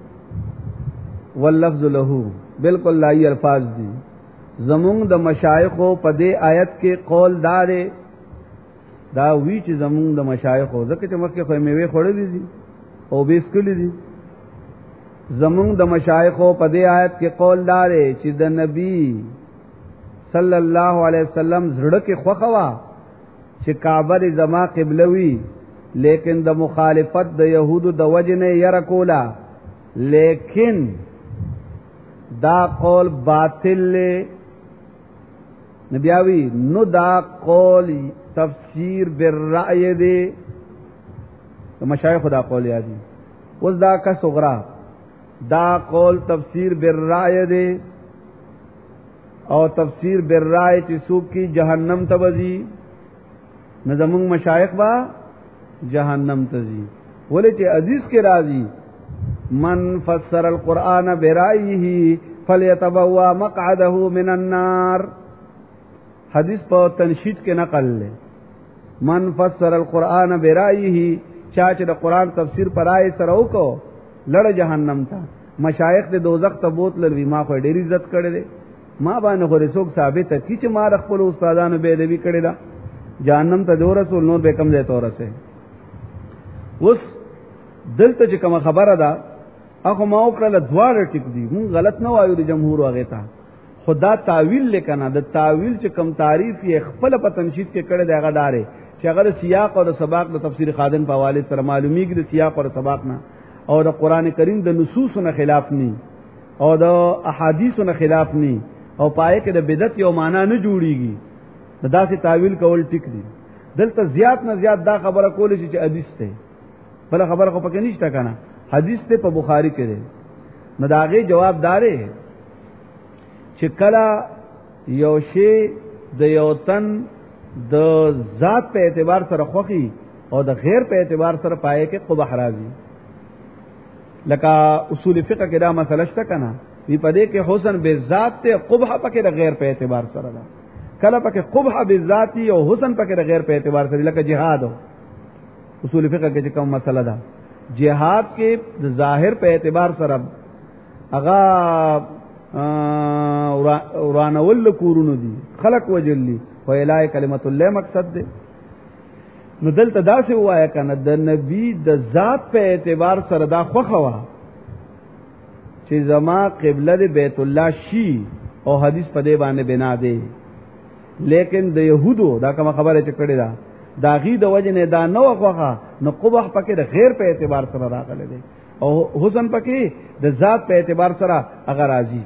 واللفظ له بالکل لای الفاظ دي زمون د مشایخ په دې آیت کې قول دار دا وی چې زمون د مشایخ زکه چې مخ کې خو میوه خورلې دي او بیس کړې دي زمون د مشایخ په دې آیت کې قول دار چې د نبی صلی الله علیه وسلم زړه کې خوخوا چې کعبه زما قبله وی لیکن د مخالفت د يهودو د وجنه یره کولا لیکن دا قول باطل نبیاوی نو دا قول تفسیر بالرأی دی مشایخ دا قول یادی اوس دا کا صغرا دا قول تفسیر بالرأی دی او تفسیر بالرأی چې څوک کی جهنم ته وځي نظمون مشایخ با جهنم تزي ولې چې عزیز کې راضي من فسر القرآن برأيه فليتبوأ مقعده من النار حدیث په تنشید کې نقل لې من فسر القرآن برأيه چا چې د قرآن تفسیر پر رائے سره وکړو لړ جهنم ته مشایخ د دوزخ ته بوتل وی ما خو ډېر عزت کړې ده ما باندې خو رسوک ثابت کی چې ما خپل استادانو به ادبی کړی دا جهنم ته دور رسول نور به کم ځای تور سه اوس دلته چې کوم خبره ده اخو ما وکړه دواړه ټیک دي مون غلط نه وایو د جمهور واغې ته خدا تعویل لیکنه د تعویل چې کم تعریف یې خپل په تنشید کې کړی دی هغه داري چې هغه سیاق او د سباق د تفسیر خادن په حواله سره معلومیږي د سیاق او سباق نه او د قران کریم د نصوص نه خلاف نه او د احادیث نه خلاف نه او پای کې د بدعت یو معنا نه جوړیږي دا چې تعویل کول ټیک دي دلته زیات نه زیات دا خبره کول چې حدیث ته بل خبره خو پکې نشته کنه حدیث ته په بخاری کې ده نو داغه جواب دارې چې کله یو شی د یو تن د ذات په اعتبار سره خوخي او د غیر په اعتبار سره پائے کې قبح راځي لکه اصول فقہ کې دا مسله شته کنه وی پدې کې حسن به ذات ته قبح پکې د غیر په اعتبار سره ده کله پکې قبح به ذاتی او حسن پکې د غیر په اعتبار سره لکه جهاد اصول فقہ کې کوم مسله ده جهاد کې د ظاهر په اعتبار سره اغا ورانول کورونو دي خلق وجلی و الای کلمت الله مقصد ده نو دلته دا څه وایا کنه د نبی د ذات په اعتبار سره دا خوخوا چې زما قبله د بیت الله شي او حدیث په دې باندې بنا ده لیکن د يهودو دا کوم خبره چې کړی دا دا غي د وجه نه دا نو خوخه نو قبح پکې د غیر په اعتبار سره راغله دي او حسن پکې د ذات په اعتبار سره اگر راځي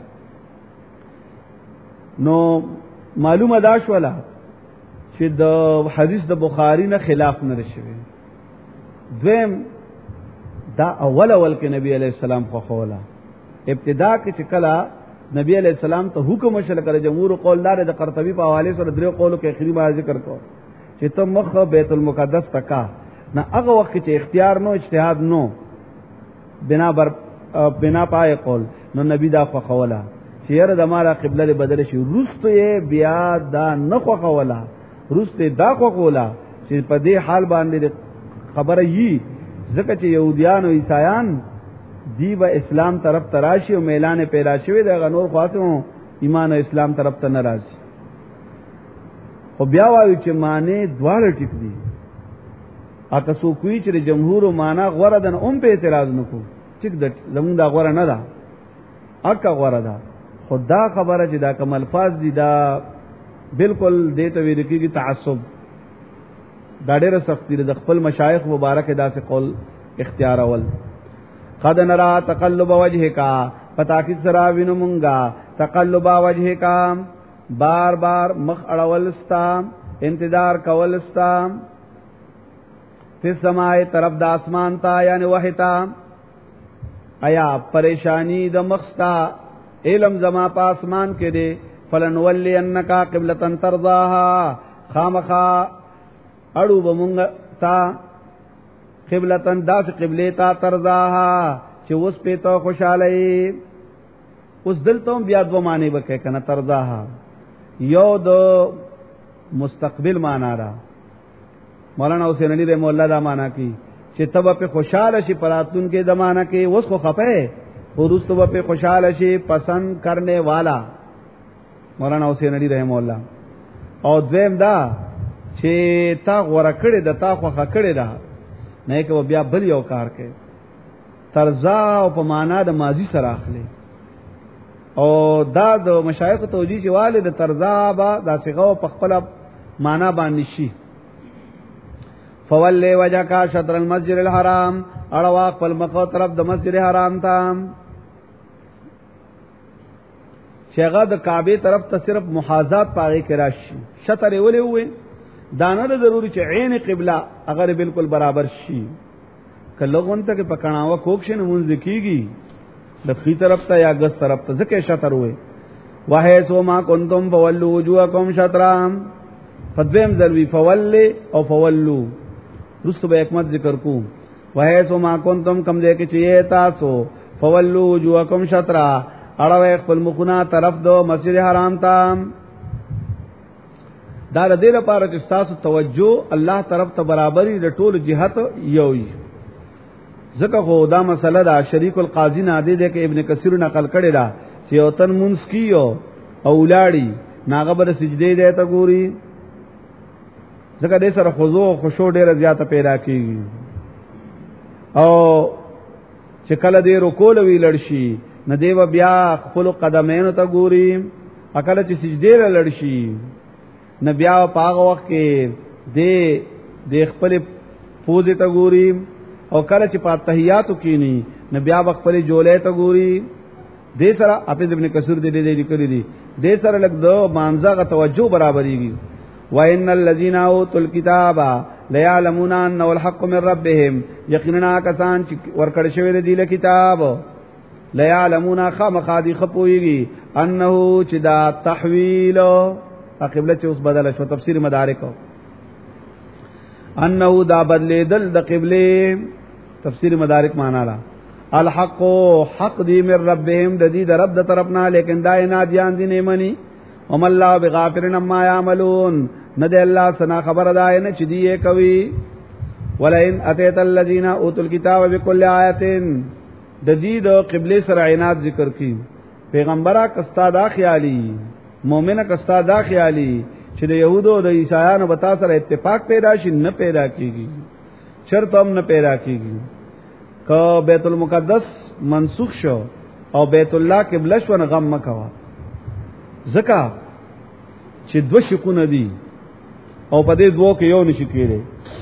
نو معلومه دا شولا چې د حدیث د بخاری نه خلاف نه شوی دویم دا اول کې نبی علیہ السلام خو خوله ابتدا کې چې کله نبی علیہ السلام ته حکم وشل کړ جمهور قول دار د قرطبی په حواله سره درو قولو کې اخري ما ذکر کو چې ته مخ بیت المقدس تکا نه هغه وخت چې اختیار نو اجتهاد نو بنا بر بنا پای قول نو نبی دا خو خولا چیرې د مارا قبله بدل شي روسته بیا دا نه خو خولا روسته دا خو خولا چې په دې حال باندې خبره یي ځکه چې يهوديان او عیسایان دی و اسلام طرف تراشی او اعلان پیدا شوی د غنور خاصو ایمان او اسلام طرف ته ناراضي خو بیا وایي چې معنی دواړه ټیک دي اته سو کوی چې جمهور او معنا غوړه دن په اعتراض نکو ټیک د زمون دا غوړه نه ده اکه غوړه ده خدا خبره چې دا کوم الفاظ دي دا بالکل دته ویل کېږي تعصب دا ډېر سختی د خپل مشایخ مبارک داسې قول اختیار اول قد نرا تقلب وجهک پتا کی سرا وینو مونگا تقلب وجهک بار بار مخ اڑولستا انتظار کولستا فی السماء طرف د اسمان تا یعنی وحتا آیا پریشانی د مخستا علم زما په اسمان کې دی فلن ولی انکا قبلتن ترضاها خامخا اڑو بمونگ تا قبلتن داس قبله تا ترضاها چې اوس په تو خوشاله اوس دلته بیا دو معنی وکړه کنه ترضاها یو د مستقبل معنا را مولانا حسین علی رحم الله دا معنا کی چې تب په خوشاله شي پراتون کې زمانہ کې اوس خو خپه ورس تب په خوشاله شي پسند کرنے والا مولانا حسین علی رحم الله او دویم دا چې تا غوړه کړی د تا خو خکړی دا نه کې بیا بل یو کار کوي ترزا او په معنا د ماضی سره اخلي او دا د مشایخ توجیه چې والد ترزا با د صيغه په خپل معنا باندې شي فول وجهک شطر المسجد الحرام اړوا خپل مخ طرف د مسجد حرام ته شیغه د کعبه طرف ته صرف محاذات پاغي کې راشي شطر ولې وې دانه ضروری چې عین قبله اگر بالکل برابر شي کله غونته کې پکړاوه کوښ نه مونږ کیږي د خي طرف ته یا ګس طرف ته ځکه شطر وې واه سو ما کنتم فولوا وجوهکم شطرام فدویم ذلوی فول او فولو رسو به حکمت ذکر کو واه سو ما کنتم کم دې کې چي تاسو فولوا وجوهکم شطرا اړه خپل مخونه طرف دو مسجد حرام ته دا د دې لپاره چې تاسو توجه الله طرف ته برابرۍ د ټول جهت یوي ځکه خو دا مسله دا شریک القاضی نه دی چې ابن کثیر نقل کړی دا چې اوتن منس کیو اولاړي ناغبر سجده دی ته ګوري ځکه دې سره خضوع او خشوع ډیره زیاته پیدا کیږي او چې کله دې رکوع وی لړشي نه دی بیا خپل قدمینو ته ګوري اکل چې سجده لړشي نبی او پاغه وخت کې د خپل پوزې ته ګوري او کله چې په تحیاتو کې ني نبی او خپل جولې ته ګوري د سره حافظ ابن کثیر دې لیکلي دي د سره لګ دو مانځه توجه برابرېږي وان الذين اوتوا الكتاب لا يعلمون انه الحق من ربهم یقینا کسان چې ورکړ شوی دی له کتاب لا يعلمون خامخادي خپويږي انه چې دا تحویل قبله چې اوس بدل شو تفسیر مدارک انه دا بدلیدل د قبله تفسیر مدارک معنا را الحق حق دی من ربهم د دې د رب د طرفنا لیکن دا نه دیان دي نه مني وم الله بغافر عما يعملون ند الله سنا خبر ده نه چې دی کوي ولئن اتيت الذين اوتوا الكتاب بكل آیه د دې د قبله سره عینات ذکر کی پیغمبره کستا دا خیالي مومنه کستا دا خیالي چې د يهودو او د عیسایانو بتا سره اتفاق پیدا شي نه پیدا کیږي شرط هم نه پیدا کیږي که بیت المقدس منسوخ شو او بیت الله قبله شو نه غم مکوا زکا چې دو شکونه دي او په دې دوه کې یو نشي کېږي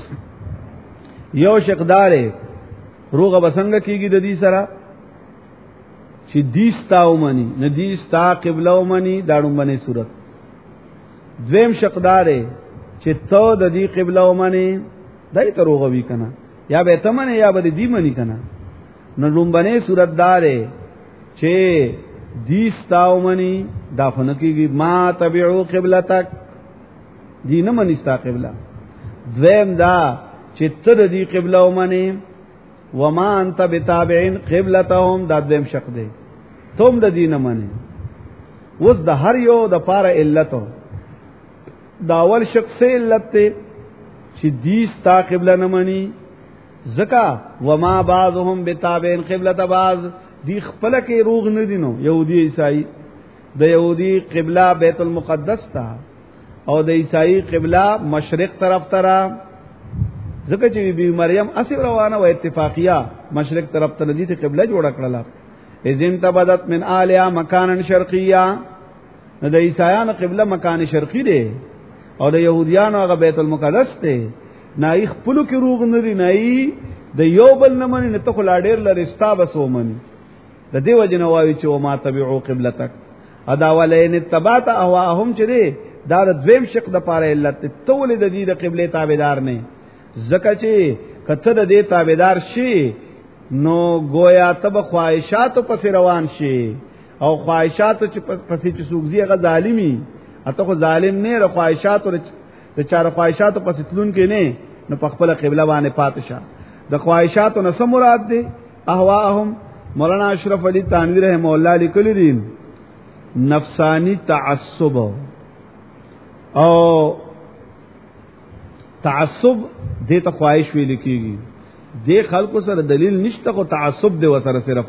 یو شقدار روغه بسنګ کیږي د دې سره چې دیستا ومني ندیستا قبله ومني داړو باندې صورت دویم شقدار چې تو د دې قبله ومني دای ته روغه وی کنه یا به تمنه یا به دې مني کنه نو لومبنه صورت دار چې دیستا ومني دافن کیږي ما تبعو قبلتک دین منستا قبله دویم دا چې ته د دې قبله ومني وما انت بتابعين قبلتهم دا دیم شق دی تم د دین منی وس د هر یو د پاره علت دا اول شق سے علت ته چې دیس تا قبله نه منی زکا وما بعضهم بتابعين قبلة بعض دی خپل کې روغ نه دینو يهودي عیسائی د يهودي قبله بیت المقدس تا او د عیسائی قبله مشرق طرف ترا زکه چې بی مریم اسی روانه و اتفاقیه مشرق طرف ته ندی ته قبله جوړ کړل اذن تبدت من الیا مکانا شرقیا د عیسایانو قبله مکان شرقی دی او د يهوديانو هغه بیت المقدس ته نای خپل کې روغ نه دی نای د یو بل نه منی نه ته خلا ډیر لرستا بسو منی د دیو جنوایي چې ما تبعو قبلتک ادا ولین تبات اهواهم چې دی دا د دویم شق د پاره علت تول د دې د قبله تابعدار نه زکه چې کته د دې تابعدار شي نو گویا تب خواہشات پس روان شي او خواہشات چې پسې چې سوګزي هغه ظالمي اته خو ظالم نه ر خواہشات د چار خواہشات پس تلون کې نه نو په خپل قبله باندې پاتشه د خواہشات نو سم مراد دي اهواهم مولانا اشرف علی تانوی رحم الله لیکلی دي نفسانی تعصب او تعصب دې ته خواہش ویل کیږي دې خلکو سره دلیل نشته کو تعصب دې وسره صرف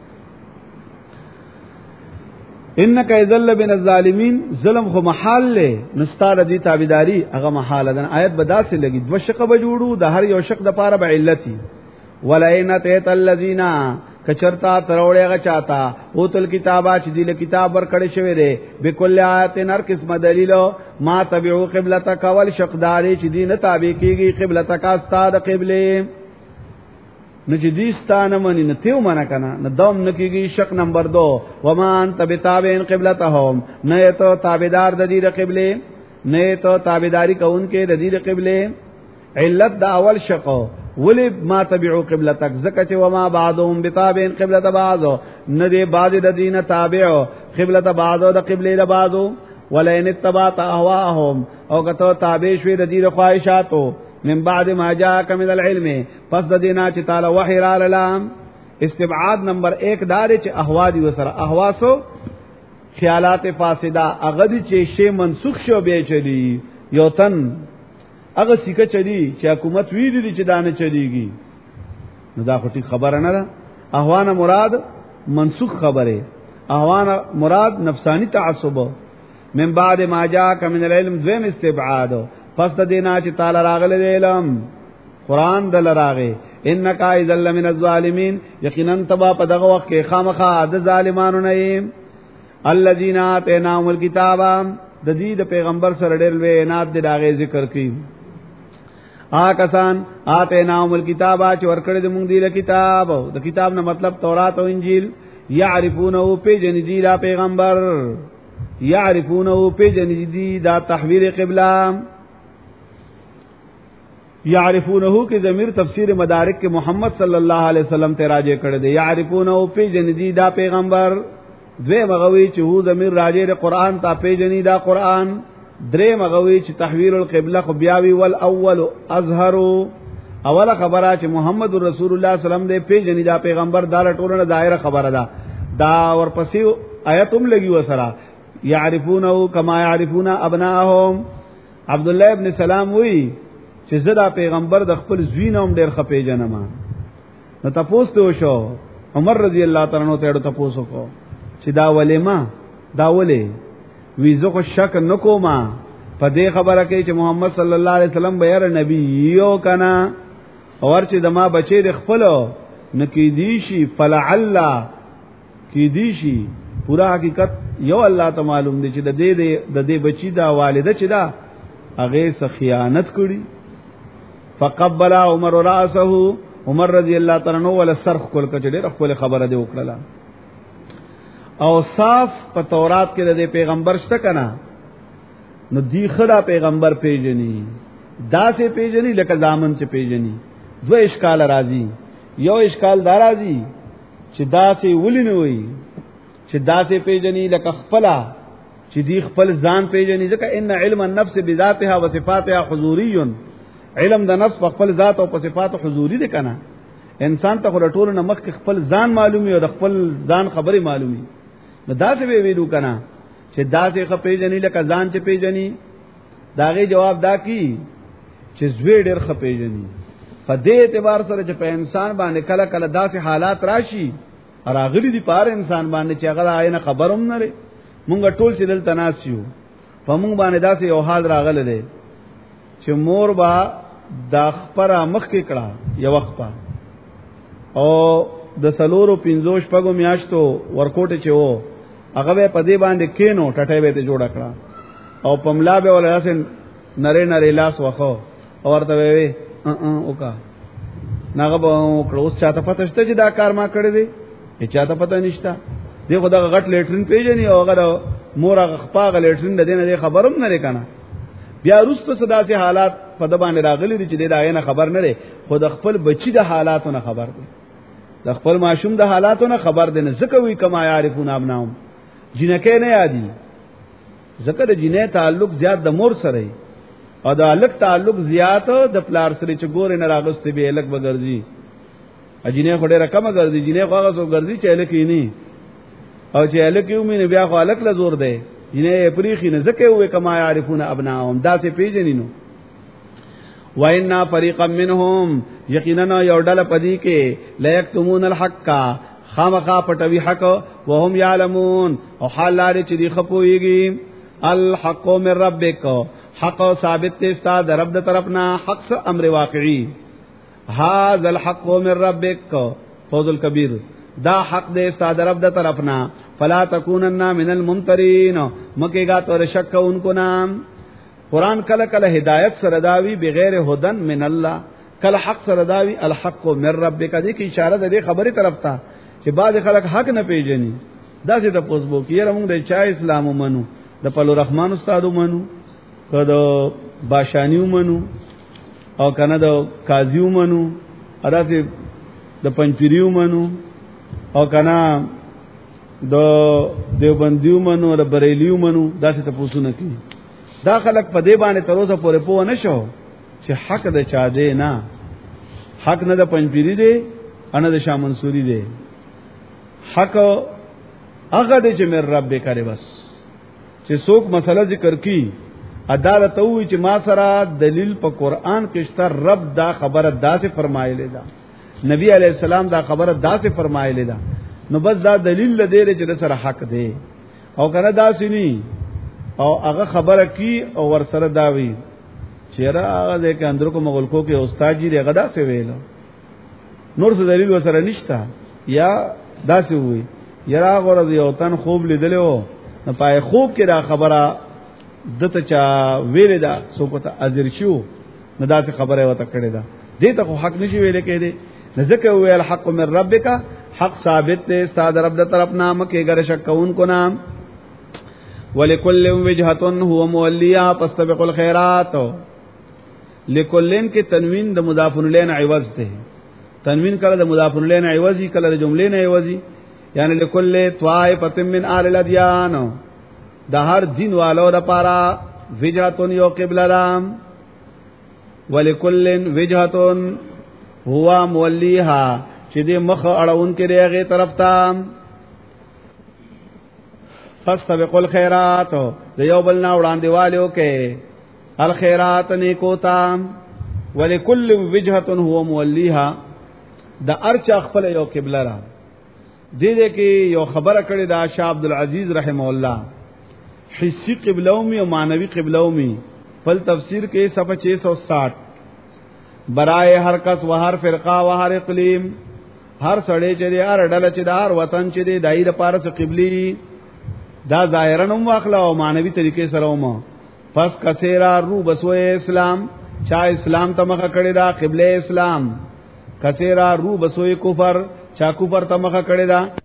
انک یذل بن الظالمین ظلم خو محال له نستار دې تابعداری هغه محال ده آیت بداسه لګي دو شق به جوړو د هر یو شق د پاره به علتي ولئنت الذین کچرتا تروړېغه چاته او تل کتابه چې دې کتاب ور کړی شوی دی بكل آیات نر قسم دلیل ما تبعو قبلتک ول شقداري چې دې نه تابع کیږي قبلتک استاد قبله نو چې دې ستانه منی نه تیو معنا کنه نه دوم نکیږي شق نمبر 2 وما انت بتابعين قبلتهم نه ته تابعدار د دې قبله نه ته تابعداري کوونکې د دې قبله علت د اول شق ولی ما تبعو قبلتک زکه چې وما بعضهم بتابعين قبلت بعض نه دې بعض د دینه تابع قبلت بعض د قبله د بعض ولئن اتبعت اهواهم او کته تابع شوی د دې خواهشاتو من بعد ما جاءك من العلم پس د دینا چې تعالی وحی را للام استبعاد نمبر 1 دار چې احوا دی وسره احواسو خیالات فاسده هغه دي چې شی منسوخ شو به چلی یو تن هغه سکه چلی چې حکومت وی دي چې دانه چلیږي نو دا خو خبره نه ده احوانه مراد منسوخ خبره احوانه مراد نفسانی تعصب من بعد ما جاءك من العلم ذم استبعاد پس د دینا چې تعالی راغله علم قران دل راغه انک ایذل من الظالمین یقینا تبا په دغه وخت کې خامخا د ظالمانو نه ایم الذین آتیناهم الکتاب د دې د پیغمبر سره ډېر وې عنایت د داغه ذکر کړي آکسان آتیناهم الکتاب چې ورکړې د مونږ دی کتاب د کتاب نه مطلب تورات او انجیل یعرفونه په جن دی دا پیغمبر یعرفونه په جن دی دا تحویل قبله یعرفونه کی ضمیر تفسیر مدارک کے محمد صلی اللہ علیہ وسلم ته راجع کړه دی یعرفونه په جندی دا پیغمبر دوی مغوی چې هو ضمیر راجع د قران ته په جنی دا قران درې مغوی چې تحویل القبله خو بیاوی والاول اظهر اوله خبره چې محمد رسول الله صلی الله علیه وسلم دې په جنی دا پیغمبر دا ټولنه دایره خبره ده دا ورپسې آیتم لګي وسره یعرفونه کما یعرفون ابناهم عبد الله ابن سلام وی چې زدا پیغمبر د خپل زوینوم ډیر خپې جنما نو تاسو ته شو عمر رضی الله تعالی عنہ ته تاسو کو چې دا ولما دا ولې ویزو کو شک نکوما په دې خبره کې چې محمد صلی الله علیه وسلم به یاره نبی یو کنا اور چې دما بچی د خپل نکی دی شي فلعل کی دی شي پورا حقیقت یو الله ته معلوم دی چې د دې بچی دا والده چې دا هغه سخیانت کړي فقبل عمر راسه عمر رضی الله تعالی عنہ ول سرخ کول کچ خپل خبره دی وکړه او صاف په تورات کې د پیغمبر شته کنا نو دی خدا پیغمبر پیژني دا سه پیژني لکه ځامن چې پیژني دو اشکال راځي یو اشکال دا راځي چې دا سه ولینه وي چې دا سه پیژني لکه خپل چې دی خپل ځان پیژني ځکه ان علم النفس بذاتها وصفاتها حضوري علم د نفس په خپل ذات او په صفات حضوری دي کنه انسان ته ټول نه مخ خپل ځان معلومي او د خپل ځان خبري معلومي. نو دا څه ویلو کنه چې دا څه خپې جنې لکه ځان چې پیژني. داغه جواب دا کی چې زوی ډېر خپې جنې. په دې اعتبار سره چې په انسان باندې کله کله داسې حالات راشي راغلي دي پار انسان باندې چې هغه آینه خبروم نه لري. مونږ ټول چې دلته ناسیو په مونږ باندې داسې یو حال راغله دی چې مور با د خبره مخ کې کړه یو وخت او د سلورو 15 شپږو میاشتو ورکوټه چې وو هغه په دې باندې کینو ټټه به ته جوړ کړه او پملا به ولاسن نری نری لاس وخو او ورته وی اوکا ناغه به کړوس چاته پته شته چې دا کار ما کړی دی چاته پته نشته دی خو دا غټ لیټرین پیژني او هغه مور هغه خپاغه لیټرین د دینه خبروم نه کنه. بیا وروسته صدا سي حالات په د باندې راغلي دي چې د آینه خبر نه لري خو د خپل بچی د حالاتونو خبر دی د خپل ماشوم د حالاتونو خبر دی نه ځکه وی کما یعرفون ابناهم جنکه نه یادي ځکه د جنې تعلق زیات د مور سره او د الک تعلق زیات د پلار سره چې ګور نه راغسته به الک بغرزي اجینه خو ډیره کم ګرځي جنې خو هغه سو ګرځي چې الک یې نه او چې الک یې مين بیا خو الک له زور دی جنې پریخي نه ځکه وې کما یعرفون ابناهم دا څه پیژنینو. وَإِنَّا فَرِيقًا مِّنْهُمْ یقینا یو ډله پدې کې لا یکتمون الحق خامخا پټوي حق وهم يعلمون او حال لري چې دی خپويږي. الحق من ربک حق ثابت ته استاد رب د طرفنا حق امر واقعي. هاذا الحق من ربک فوز الكبير دا حق دې استاد رب د طرفنا فلا تکونن من الممترین مکیگا تو شک انکو نام. قرآن کله کله ہدایت سرداوی بغیر هدن من الله کله حق سرداوی الحق من ربک دې کی اشاره ده خبره طرف ته چې بعض خلک حق نه پیژني دا څه ته پوسبو کیره موږ د چا اسلام ومنو د پلو رحمان استاد ومنو کده باشانی ومنو او کنه د قاضی ومنو ادا سي د پنځپيري ومنو او کنه د دیوبندیو منو د بریلیو منو دا څه ته پوسونه کی. دا خلک په دې باندې تر اوسه پورې پوه نه شو چې حق د چا دی نه حق نه د پنځپيري دی ان د شاه منصوري دی حق هغه د چې مې رب کرے بس چې څوک مسله ذکر کی عدالت وی چې ما سره دلیل په قران کې شته رب دا خبره داسې فرمایلی دا نبی علی السلام دا خبره داسې فرمایلی دا نو بس دا دلیل لدی چې سره حق دی او کنه داسې ني او هغه خبره کی او ور سره داوی چیرې هغه د کندرو کو مغلکو کې استاد جی دغه داسې ویلو نور څه دلیل وسره نشتا یا داسې وی یرا غره یو تن خوب لیدلو نو پای خوب کې دا خبره دته چا ویل دا څوک ته اجر شو نو داسې خبره وته کړی دا دې ته حق نشي ویل کېده ذکر وی الحق من ربک حق ثابت دے استاد رب د طرف نام کې ګر شکون کو نام. ولکل وجهه هو مولیا فاستبقوا الخيرات لکلن کې تنوین د مضاف الیه عوض ده تنوین کله د مضاف الیه عوضی کله د جملې نه عوضی یعنی لکل طائفه من اهل الادیان د هر دین والو د پارا وجهه یو قبله رام ولکل وجهه هو مولیها چې دې مخ اړهون کې دیغه طرف ته فاستبقوا الخيرات د یو بل نه وړاندې والو کې الخيرات نیکو تا ولکل وجهه هو مولیها د ارچ خپل یو قبله را دې کې یو خبره کړې دا شاه عبد العزيز رحم الله حسی قبلومی او مانوی قبلومی فل تفسیر کې صفحه 660 برائے ہر کس و ہر فرقہ و ہر اقلیم ہر سڑے چدی ہر ڈل چد ہر وطن چدی دای د پارس قبلی دا ظاهرا هم واخلا او مانوی طریقې سره هم پس کثیرا رو بسوې اسلام چا اسلام ته مخه کړی دا قبله اسلام کثیرا رو بسوې کفر چا کفر ته مخه کړی دا